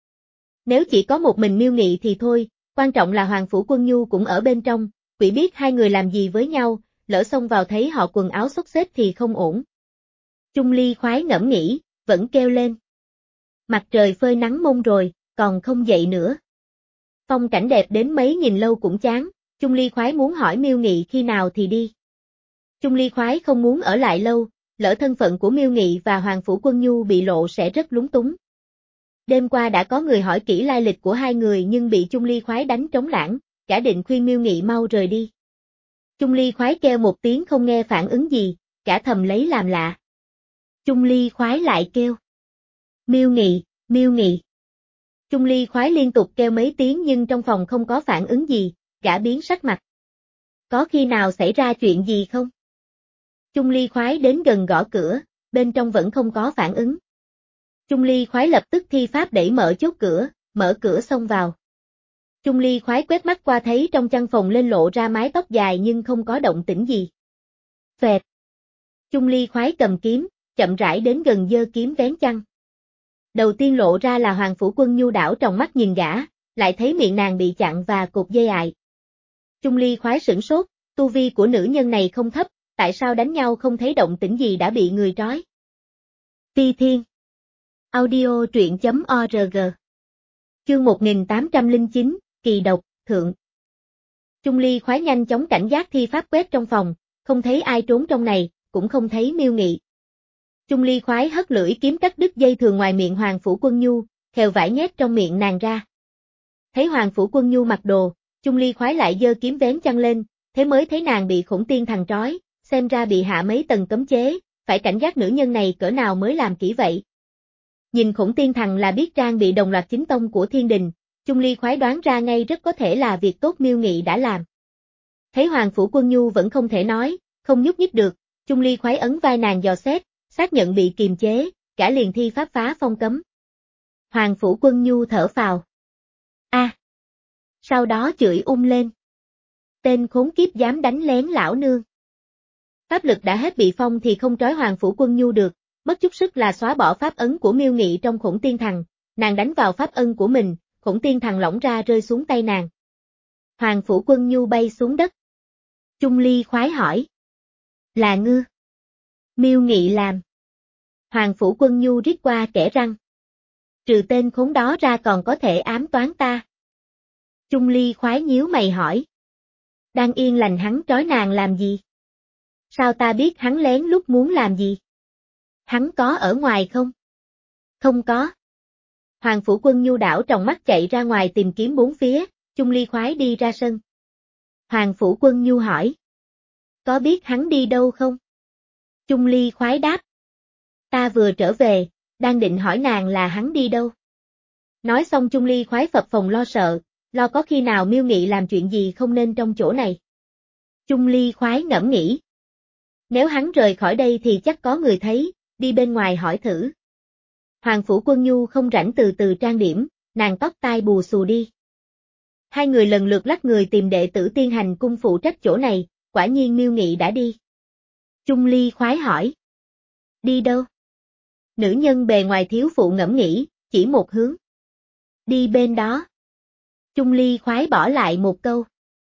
Nếu chỉ có một mình Miêu Nghị thì thôi, quan trọng là Hoàng Phủ Quân Nhu cũng ở bên trong, quỷ biết hai người làm gì với nhau, lỡ xông vào thấy họ quần áo xốc xếch thì không ổn. Chung Ly khoái ngẫm nghĩ, vẫn kêu lên. Mặt trời phơi nắng mông rồi, còn không dậy nữa. Phong cảnh đẹp đến mấy nhìn lâu cũng chán, Chung Ly khoái muốn hỏi Miêu Nghị khi nào thì đi. Chung Ly khoái không muốn ở lại lâu, lỡ thân phận của Miêu Nghị và Hoàng Phủ Quân Nhu bị lộ sẽ rất lúng túng. Đêm qua đã có người hỏi kỹ lai lịch của hai người nhưng bị Chung Ly khoái đánh trống lãng, cả định khuyên Miêu Nghị mau rời đi. Chung Ly khoái kêu một tiếng không nghe phản ứng gì, cả thầm lấy làm lạ. Chung Ly khoái lại kêu. Miêu Nghị, Miêu Nghị. Chung Ly khoái liên tục kêu mấy tiếng nhưng trong phòng không có phản ứng gì, gã biến sắc mặt. Có khi nào xảy ra chuyện gì không? Chung Ly khoái đến gần gõ cửa, bên trong vẫn không có phản ứng. Chung Ly khoái lập tức thi pháp đẩy mở chốt cửa, mở cửa xông vào. Chung Ly khoái quét mắt qua thấy trong căn phòng lên lộ ra mái tóc dài nhưng không có động tĩnh gì. Phẹt. Chung Ly khoái cầm kiếm, chậm rãi đến gần giơ kiếm vén chăn. Đầu tiên lộ ra là Hoàng Phủ Quân Nhu đảo trong mắt nhìn gã, lại thấy miệng nàng bị chặn và cột dây ại. Chung Ly khoái sửng sốt, tu vi của nữ nhân này không thấp, tại sao đánh nhau không thấy động tĩnh gì đã bị người trói. Ti Thiên. Audio truyện chấm org. Chương một nghìn tám trăm lẻ chín, Kỳ độc, thượng. Chung Ly khoái nhanh chóng cảnh giác thi pháp quét trong phòng, không thấy ai trốn trong này, cũng không thấy Miêu Nghị. Chung Ly khoái hất lưỡi kiếm cắt đứt dây thường ngoài miệng Hoàng Phủ Quân Nhu, khều vải nhét trong miệng nàng ra. Thấy Hoàng Phủ Quân Nhu mặc đồ, Chung Ly khoái lại giơ kiếm vén chăn lên, thế mới thấy nàng bị Khổng Tiên Thần trói, xem ra bị hạ mấy tầng cấm chế, phải cảnh giác nữ nhân này cỡ nào mới làm kỹ vậy. Nhìn Khổng Tiên Thần là biết trang bị đồng loạt chính tông của Thiên Đình, Chung Ly khoái đoán ra ngay rất có thể là việc tốt Miêu Nghị đã làm. Thấy Hoàng Phủ Quân Nhu vẫn không thể nói, không nhúc nhích được, Chung Ly khoái ấn vai nàng dò xét, xác nhận bị kiềm chế, cả liền thi pháp phá phong cấm. Hoàng Phủ Quân Nhu thở phào. A. À. Sau đó chửi ung lên. Tên khốn kiếp dám đánh lén lão nương. Pháp lực đã hết bị phong thì không trói Hoàng Phủ Quân Nhu được, mất chút sức là xóa bỏ pháp ấn của Miêu Nghị trong Khổng Tiên Thần, nàng đánh vào pháp ân của mình, Khổng Tiên Thần lỏng ra rơi xuống tay nàng. Hoàng Phủ Quân Nhu bay xuống đất. Chung Ly khoái hỏi. Là ngư. Miêu Nghị làm. Hoàng Phủ Quân Nhu rít qua kẻ răng. Trừ tên khốn đó ra còn có thể ám toán ta. Chung Ly khoái nhíu mày hỏi. Đang yên lành hắn trói nàng làm gì? Sao ta biết hắn lén lút muốn làm gì? Hắn có ở ngoài không? Không có. Hoàng Phủ Quân Nhu đảo tròng mắt chạy ra ngoài tìm kiếm bốn phía, Chung Ly khoái đi ra sân. Hoàng Phủ Quân Nhu hỏi. Có biết hắn đi đâu không? Chung Ly khoái đáp. Ta vừa trở về, đang định hỏi nàng là hắn đi đâu. Nói xong Chung Ly khoái phập phồng lo sợ, lo có khi nào Miêu Nghị làm chuyện gì không nên trong chỗ này. Chung Ly khoái ngẫm nghĩ. Nếu hắn rời khỏi đây thì chắc có người thấy, đi bên ngoài hỏi thử. Hoàng Phủ Quân Nhu không rảnh từ từ trang điểm, nàng tóc tai bù xù đi. Hai người lần lượt lách người tìm đệ tử Tiên Hành cung phụ trách chỗ này, quả nhiên Miêu Nghị đã đi. Chung Ly khoái hỏi. Đi đâu? Nữ nhân bề ngoài thiếu phụ ngẫm nghĩ, chỉ một hướng. Đi bên đó. Chung Ly khoái bỏ lại một câu.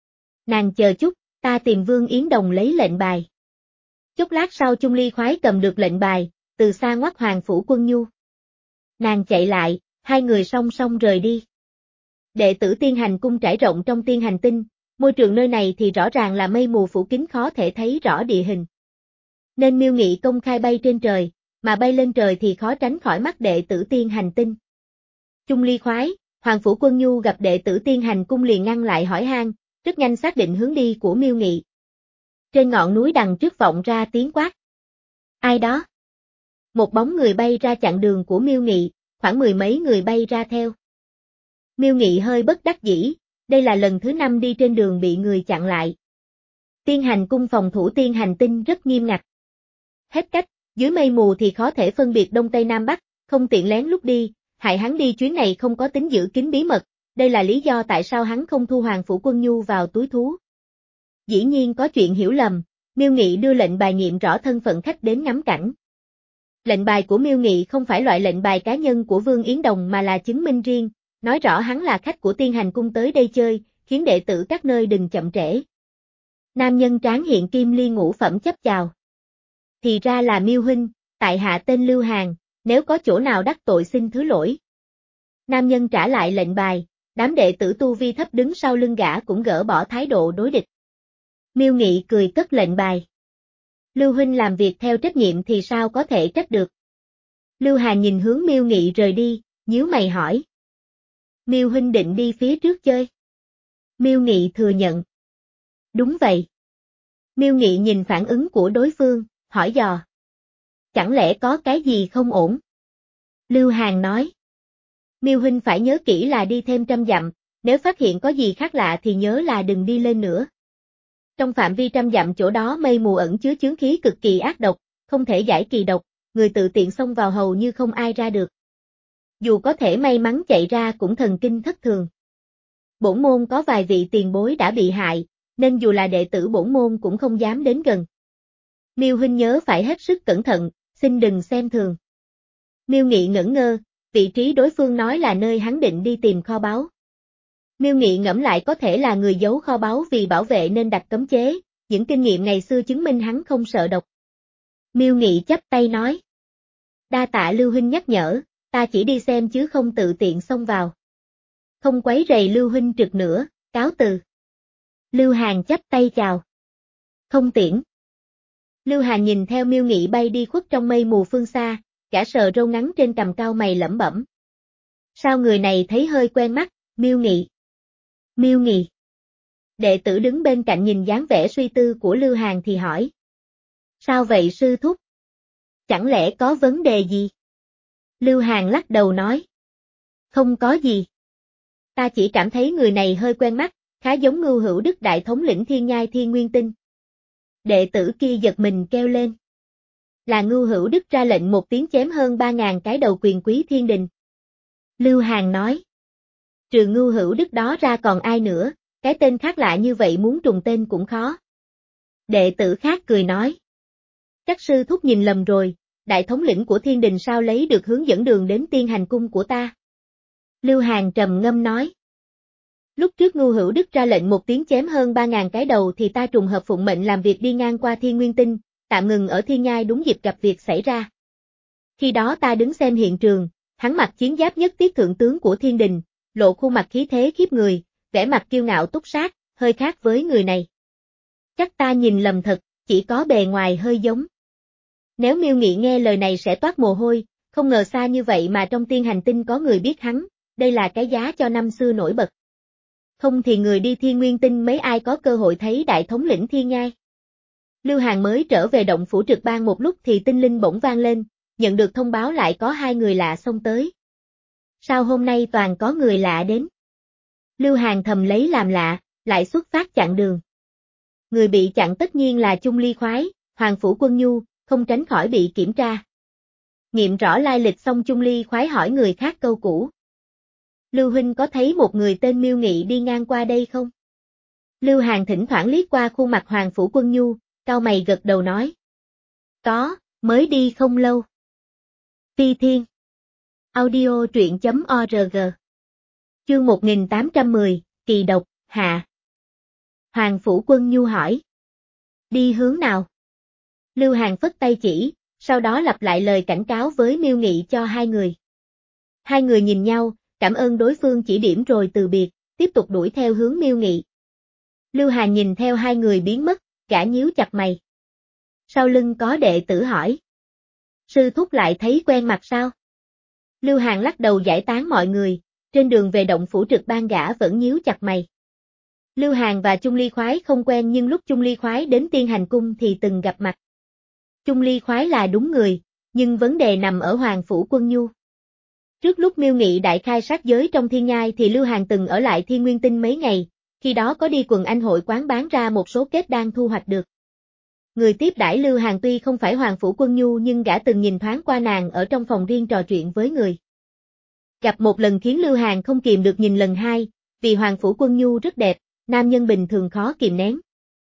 Nàng chờ chút, ta tìm Vương Yến Đồng lấy lệnh bài. Chút lát sau Chung Ly khoái cầm được lệnh bài, từ xa ngoắt Hoàng Phủ Quân Nhu. Nàng chạy lại, hai người song song rời đi. Đệ tử Tiên Hành cung trải rộng trong Tiên Hành Tinh, Môi trường nơi này thì rõ ràng là mây mù phủ kín khó thể thấy rõ địa hình. Nên Miêu Nghị công khai bay trên trời, mà bay lên trời thì khó tránh khỏi mắt đệ tử tiên hành tinh. Chung Ly khoái, Hoàng Phủ Quân Nhu gặp đệ tử tiên hành cung liền ngăn lại hỏi han, rất nhanh xác định hướng đi của Miêu Nghị. Trên ngọn núi đằng trước vọng ra tiếng quát. Ai đó? Một bóng người bay ra chặn đường của Miêu Nghị, khoảng mười mấy người bay ra theo. Miêu Nghị hơi bất đắc dĩ, đây là lần thứ năm đi trên đường bị người chặn lại. Tiên hành cung phòng thủ tiên hành tinh rất nghiêm ngặt. Hết cách, dưới mây mù thì khó thể phân biệt đông tây nam bắc, không tiện lén lút đi, hại hắn đi chuyến này không có tính giữ kín bí mật, đây là lý do tại sao hắn không thu Hoàng Phủ Quân Nhu vào túi thú. Dĩ nhiên có chuyện hiểu lầm, Miêu Nghị đưa lệnh bài nghiệm rõ thân phận khách đến ngắm cảnh. Lệnh bài của Miêu Nghị không phải loại lệnh bài cá nhân của Vương Yến Đồng mà là chứng minh riêng, nói rõ hắn là khách của tiên hành cung tới đây chơi, khiến đệ tử các nơi đừng chậm trễ. Nam nhân tráng hiện kim ly ngũ phẩm chấp chào. Thì ra là Miêu huynh, tại hạ tên Lưu Hàn, nếu có chỗ nào đắc tội xin thứ lỗi. Nam nhân trả lại lệnh bài, đám đệ tử tu vi thấp đứng sau lưng gã cũng gỡ bỏ thái độ đối địch. Miêu Nghị cười cất lệnh bài. Lưu huynh làm việc theo trách nhiệm thì sao có thể trách được. Lưu Hàn nhìn hướng Miêu Nghị rời đi, nhíu mày hỏi. Miêu huynh định đi phía trước chơi. Miêu Nghị thừa nhận. Đúng vậy. Miêu Nghị nhìn phản ứng của đối phương, hỏi dò. Chẳng lẽ có cái gì không ổn? Lưu Hàn nói. Miêu huynh phải nhớ kỹ là đi thêm trăm dặm, nếu phát hiện có gì khác lạ thì nhớ là đừng đi lên nữa. Trong phạm vi trăm dặm chỗ đó mây mù ẩn chứa chướng khí cực kỳ ác độc, không thể giải kỳ độc, người tự tiện xông vào hầu như không ai ra được. Dù có thể may mắn chạy ra cũng thần kinh thất thường. Bổn môn có vài vị tiền bối đã bị hại, nên dù là đệ tử bổn môn cũng không dám đến gần. Miêu huynh nhớ phải hết sức cẩn thận, xin đừng xem thường. Miêu Nghị ngẩn ngơ, vị trí đối phương nói là nơi hắn định đi tìm kho báu. Miêu Nghị ngẫm lại có thể là người giấu kho báu vì bảo vệ nên đặt cấm chế, những kinh nghiệm ngày xưa chứng minh hắn không sợ độc. Miêu Nghị chắp tay nói. Đa tạ Lưu huynh nhắc nhở, ta chỉ đi xem chứ không tự tiện xông vào. Không quấy rầy Lưu huynh trực nữa, cáo từ. Lưu Hàn chắp tay chào. Không tiễn. Lưu Hàn nhìn theo Miêu Nghị bay đi khuất trong mây mù phương xa, gã sờ râu ngắn trên cằm cao mày lẩm bẩm. Sao người này thấy hơi quen mắt, Miêu Nghị. Miêu Nghị. Đệ tử đứng bên cạnh nhìn dáng vẻ suy tư của Lưu Hàn thì hỏi. Sao vậy sư thúc? Chẳng lẽ có vấn đề gì? Lưu Hàn lắc đầu nói. Không có gì. Ta chỉ cảm thấy người này hơi quen mắt, khá giống Ngưu Hữu Đức đại thống lĩnh Thiên Nhai Thiên Nguyên Tinh. Đệ tử kia giật mình kêu lên. Là Ngưu Hữu Đức ra lệnh một tiếng chém hơn ba ngàn cái đầu quyền quý thiên đình. Lưu Hàn nói. Trừ Ngưu Hữu Đức đó ra còn ai nữa, cái tên khác lạ như vậy muốn trùng tên cũng khó. Đệ tử khác cười nói. Chắc sư thúc nhìn lầm rồi, đại thống lĩnh của thiên đình sao lấy được hướng dẫn đường đến tiên hành cung của ta. Lưu Hàn trầm ngâm nói. Lúc trước Ngưu Hữu Đức ra lệnh một tiếng chém hơn ba ngàn cái đầu thì ta trùng hợp phụng mệnh làm việc đi ngang qua Thiên Nguyên Tinh, tạm ngừng ở Thiên Nhai đúng dịp gặp việc xảy ra. Khi đó ta đứng xem hiện trường, hắn mặc chiến giáp nhất tiết thượng tướng của thiên đình, lộ khuôn mặt khí thế khiếp người, vẻ mặt kiêu ngạo túc sát, hơi khác với người này. Chắc ta nhìn lầm thật, chỉ có bề ngoài hơi giống. Nếu Miêu Nghị nghe lời này sẽ toát mồ hôi, không ngờ xa như vậy mà trong tiên hành tinh có người biết hắn, đây là cái giá cho năm xưa nổi bật. Không thì người đi Thiên Nguyên Tinh mấy ai có cơ hội thấy đại thống lĩnh Thiên Nhai. Lưu Hàn mới trở về động phủ trực ban một lúc thì tinh linh bỗng vang lên, nhận được thông báo lại có hai người lạ xông tới. Sao hôm nay toàn có người lạ đến? Lưu Hàn thầm lấy làm lạ, lại xuất phát chặn đường. Người bị chặn tất nhiên là Chung Ly khoái, Hoàng Phủ Quân Nhu, không tránh khỏi bị kiểm tra. Nghiệm rõ lai lịch xong Chung Ly khoái hỏi người khác câu cũ. Lưu huynh có thấy một người tên Miêu Nghị đi ngang qua đây không? Lưu Hàn thỉnh thoảng liếc qua khuôn mặt Hoàng Phủ Quân Nhu, cau mày gật đầu nói. Có, mới đi không lâu. Phi Thiên. Audio truyện chấm org. Chương một nghìn tám trăm mười, Kỳ độc, hạ. Hoàng Phủ Quân Nhu hỏi. Đi hướng nào? Lưu Hàn phất tay chỉ, sau đó lặp lại lời cảnh cáo với Miêu Nghị cho hai người. Hai người nhìn nhau, cảm ơn đối phương chỉ điểm rồi từ biệt, tiếp tục đuổi theo hướng Miêu Nghị. Lưu Hàn nhìn theo hai người biến mất, gã nhíu chặt mày. Sau lưng có đệ tử hỏi. Sư thúc lại thấy quen mặt sao? Lưu Hàn lắc đầu giải tán mọi người, trên đường về động phủ trực ban gã vẫn nhíu chặt mày. Lưu Hàn và Chung Ly Khoái không quen nhưng lúc Chung Ly Khoái đến Tiên Hành Cung thì từng gặp mặt. Chung Ly Khoái là đúng người, nhưng vấn đề nằm ở Hoàng Phủ Quân Nhu. Trước lúc Miêu Nghị đại khai sát giới trong thiên nhai thì Lưu Hàn từng ở lại Thiên Nguyên Tinh mấy ngày, khi đó có đi quần anh hội quán bán ra một số kết đang thu hoạch được. Người tiếp đãi Lưu Hàn tuy không phải Hoàng Phủ Quân Nhu nhưng gã từng nhìn thoáng qua nàng ở trong phòng riêng trò chuyện với người. Gặp một lần khiến Lưu Hàn không kìm được nhìn lần hai, vì Hoàng Phủ Quân Nhu rất đẹp, nam nhân bình thường khó kìm nén.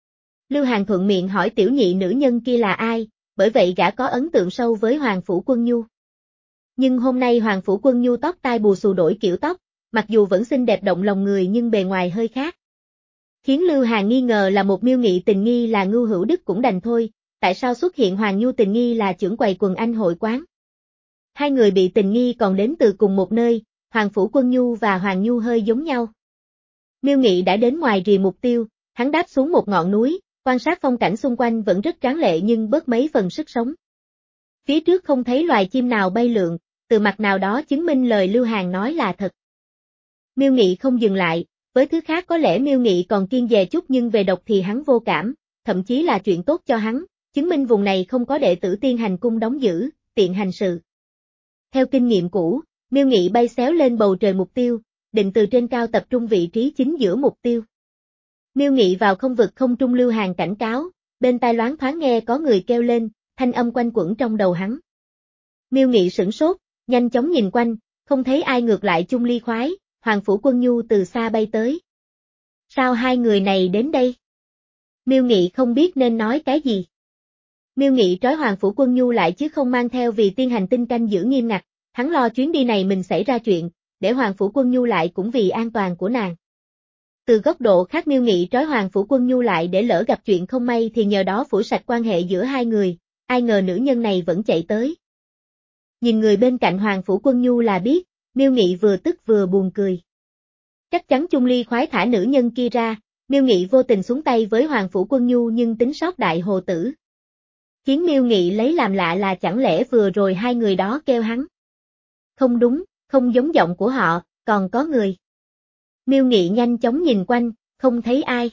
Lưu Hàn thuận miệng hỏi tiểu nhị nữ nhân kia là ai, bởi vậy gã có ấn tượng sâu với Hoàng Phủ Quân Nhu. Nhưng hôm nay Hoàng Phủ Quân Nhu tóc tai bù xù đổi kiểu tóc, mặc dù vẫn xinh đẹp động lòng người nhưng bề ngoài hơi khác. Khiến Lưu Hàn nghi ngờ là một Miêu Nghị tình nghi là Ngưu Hữu Đức cũng đành thôi, tại sao xuất hiện Hoàng Nhu tình nghi là trưởng quầy quần anh hội quán. Hai người bị tình nghi còn đến từ cùng một nơi, Hoàng Phủ Quân Nhu và Hoàng Nhu hơi giống nhau. Miêu Nghị đã đến ngoài rìa mục tiêu, hắn đáp xuống một ngọn núi, quan sát phong cảnh xung quanh vẫn rất tráng lệ nhưng bớt mấy phần sức sống. Phía trước không thấy loài chim nào bay lượn, từ mặt nào đó chứng minh lời Lưu Hàn nói là thật. Miêu Nghị không dừng lại, với thứ khác có lẽ Miêu Nghị còn kiêng dè chút nhưng về độc thì hắn vô cảm, thậm chí là chuyện tốt cho hắn, chứng minh vùng này không có đệ tử Tiên Hành Cung đóng giữ, tiện hành sự. Theo kinh nghiệm cũ, Miêu Nghị bay xéo lên bầu trời mục tiêu, định từ trên cao tập trung vị trí chính giữa mục tiêu. Miêu Nghị vào không vực không trung Lưu Hàn cảnh cáo, bên tai loáng thoáng nghe có người kêu lên, thanh âm quanh quẩn trong đầu hắn. Miêu Nghị sửng sốt, nhanh chóng nhìn quanh, không thấy ai ngược lại Chung Ly Khoái, Hoàng Phủ Quân Nhu từ xa bay tới. Sao hai người này đến đây? Miêu Nghị không biết nên nói cái gì. Miêu Nghị trói Hoàng Phủ Quân Nhu lại chứ không mang theo vì Tiên Hành Tinh canh giữ nghiêm ngặt, hắn lo chuyến đi này mình xảy ra chuyện, để Hoàng Phủ Quân Nhu lại cũng vì an toàn của nàng. Từ góc độ khác Miêu Nghị trói Hoàng Phủ Quân Nhu lại để lỡ gặp chuyện không may thì nhờ đó phủi sạch quan hệ giữa hai người, ai ngờ nữ nhân này vẫn chạy tới. Nhìn người bên cạnh Hoàng Phủ Quân Nhu là biết, Miêu Nghị vừa tức vừa buồn cười. Chắc chắn Chung Ly Khoái thả nữ nhân kia ra, Miêu Nghị vô tình xuống tay với Hoàng Phủ Quân Nhu nhưng tính sót đại hồ tử. Khiến Miêu Nghị lấy làm lạ là chẳng lẽ vừa rồi hai người đó kêu hắn. Không đúng, không giống giọng của họ, còn có người. Miêu Nghị nhanh chóng nhìn quanh, không thấy ai.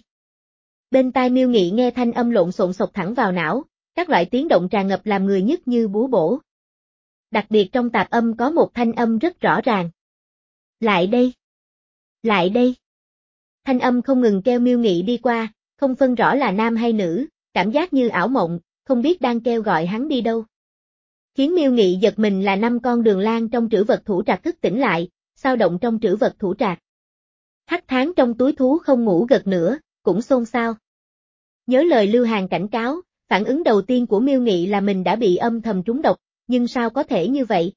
Bên tai Miêu Nghị nghe thanh âm lộn xộn sộc thẳng vào não, các loại tiếng động tràn ngập làm người nhức như búa bổ. Đặc biệt trong tạp âm có một thanh âm rất rõ ràng. Lại đây! Lại đây! Thanh âm không ngừng kêu Miêu Nghị đi qua, không phân rõ là nam hay nữ, cảm giác như ảo mộng, không biết đang kêu gọi hắn đi đâu. Khiến Miêu Nghị giật mình là năm con đường lang trong trữ vật thủ trạc thức tỉnh lại, sao động trong trữ vật thủ trạc. Hắc Tháng trong túi thú không ngủ gật nữa, cũng xôn xao. Nhớ lời Lưu Hàn cảnh cáo, phản ứng đầu tiên của Miêu Nghị là mình đã bị âm thầm trúng độc, nhưng sao có thể như vậy?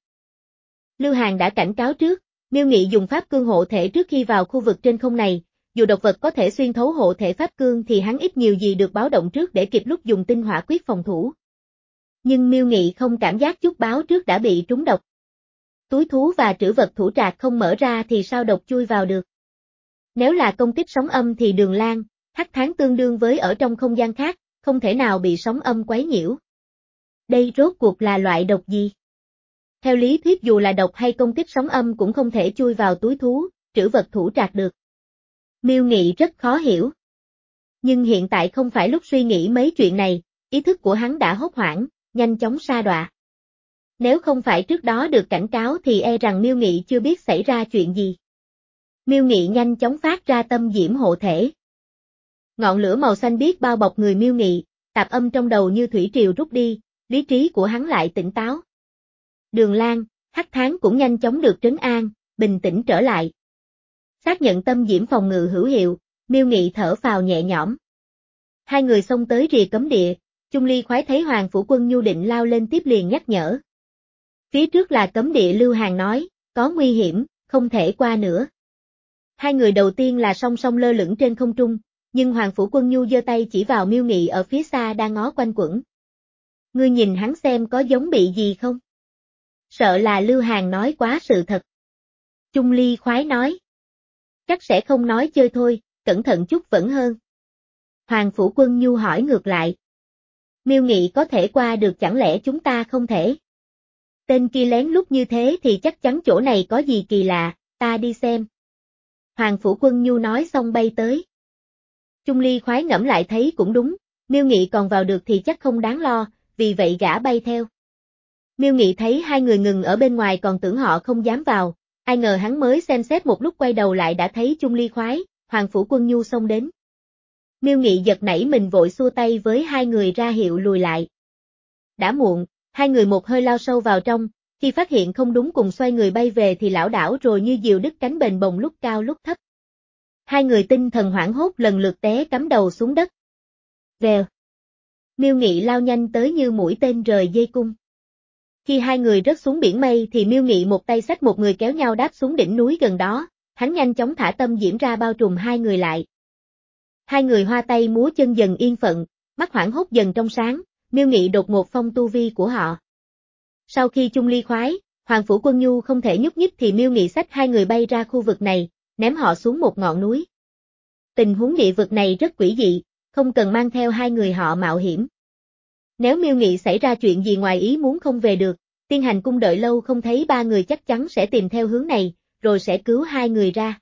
Lưu Hàn đã cảnh cáo trước, Miêu Nghị dùng pháp cương hộ thể trước khi vào khu vực trên không này, dù độc vật có thể xuyên thấu hộ thể pháp cương thì hắn ít nhiều gì được báo động trước để kịp lúc dùng tinh hỏa quyết phòng thủ. Nhưng Miêu Nghị không cảm giác chút báo trước đã bị trúng độc. Túi thú và trữ vật thủ trạc không mở ra thì sao độc chui vào được? Nếu là công kích sóng âm thì Đường Lan, Hắc Tháng tương đương với ở trong không gian khác, không thể nào bị sóng âm quấy nhiễu. Đây rốt cuộc là loại độc gì? Theo lý thuyết dù là độc hay công kích sóng âm cũng không thể chui vào túi thú, trữ vật thủ trạc được. Miêu Nghị rất khó hiểu. Nhưng hiện tại không phải lúc suy nghĩ mấy chuyện này, ý thức của hắn đã hốt hoảng, nhanh chóng sa đọa. Nếu không phải trước đó được cảnh cáo thì e rằng Miêu Nghị chưa biết xảy ra chuyện gì. Miêu Nghị nhanh chóng phát ra tâm diễm hộ thể. Ngọn lửa màu xanh biếc bao bọc người Miêu Nghị, tạp âm trong đầu như thủy triều rút đi, lý trí của hắn lại tỉnh táo. Đường Lan, Hắc Tháng cũng nhanh chóng được trấn an, bình tĩnh trở lại. Xác nhận tâm diễm phòng ngự hữu hiệu, Miêu Nghị thở phào nhẹ nhõm. Hai người xông tới rìa cấm địa, Chung Ly Khoái thấy Hoàng Phủ Quân Nhu định lao lên tiếp liền nhắc nhở. Phía trước là cấm địa Lưu Hàn nói, có nguy hiểm, không thể qua nữa. Hai người đầu tiên là song song lơ lửng trên không trung, nhưng Hoàng Phủ Quân Nhu giơ tay chỉ vào Miêu Nghị ở phía xa đang ngó quanh quẩn. Ngươi nhìn hắn xem có giống bị gì không? Sợ là Lưu Hàn nói quá sự thật. Chung Ly Khoái nói. Chắc sẽ không nói chơi thôi, cẩn thận chút vẫn hơn. Hoàng Phủ Quân Nhu hỏi ngược lại. Miêu Nghị có thể qua được chẳng lẽ chúng ta không thể? Tên kia lén lút như thế thì chắc chắn chỗ này có gì kỳ lạ, ta đi xem. Hoàng Phủ Quân Nhu nói xong bay tới. Chung Ly khoái ngẫm lại thấy cũng đúng, Miêu Nghị còn vào được thì chắc không đáng lo, vì vậy gã bay theo. Miêu Nghị thấy hai người ngừng ở bên ngoài còn tưởng họ không dám vào, ai ngờ hắn mới xem xét một lúc quay đầu lại đã thấy Chung Ly khoái, Hoàng Phủ Quân Nhu xông đến. Miêu Nghị giật nảy mình vội xua tay với hai người ra hiệu lùi lại. Đã muộn, hai người một hơi lao sâu vào trong, khi phát hiện không đúng cùng xoay người bay về thì lảo đảo rồi như diều đứt cánh bềnh bồng lúc cao lúc thấp. Hai người tinh thần hoảng hốt lần lượt té cắm đầu xuống đất. Vèo. Miêu Nghị lao nhanh tới như mũi tên rời dây cung. Khi hai người rớt xuống biển mây thì Miêu Nghị một tay xách một người kéo nhau đáp xuống đỉnh núi gần đó, hắn nhanh chóng thả tâm diễm ra bao trùm hai người lại. Hai người hoa tay múa chân dần yên phận, mắt hoảng hốt dần trong sáng, Miêu Nghị đột ngột phong tu vi của họ. Sau khi Chung Ly khoái, Hoàng Phủ Quân Nhu không thể nhúc nhích thì Miêu Nghị xách hai người bay ra khu vực này, ném họ xuống một ngọn núi. Tình huống địa vực này rất quỷ dị, không cần mang theo hai người họ mạo hiểm. Nếu Miêu Nghị xảy ra chuyện gì ngoài ý muốn không về được, Tiên Hành Cung đợi lâu không thấy ba người chắc chắn sẽ tìm theo hướng này, rồi sẽ cứu hai người ra.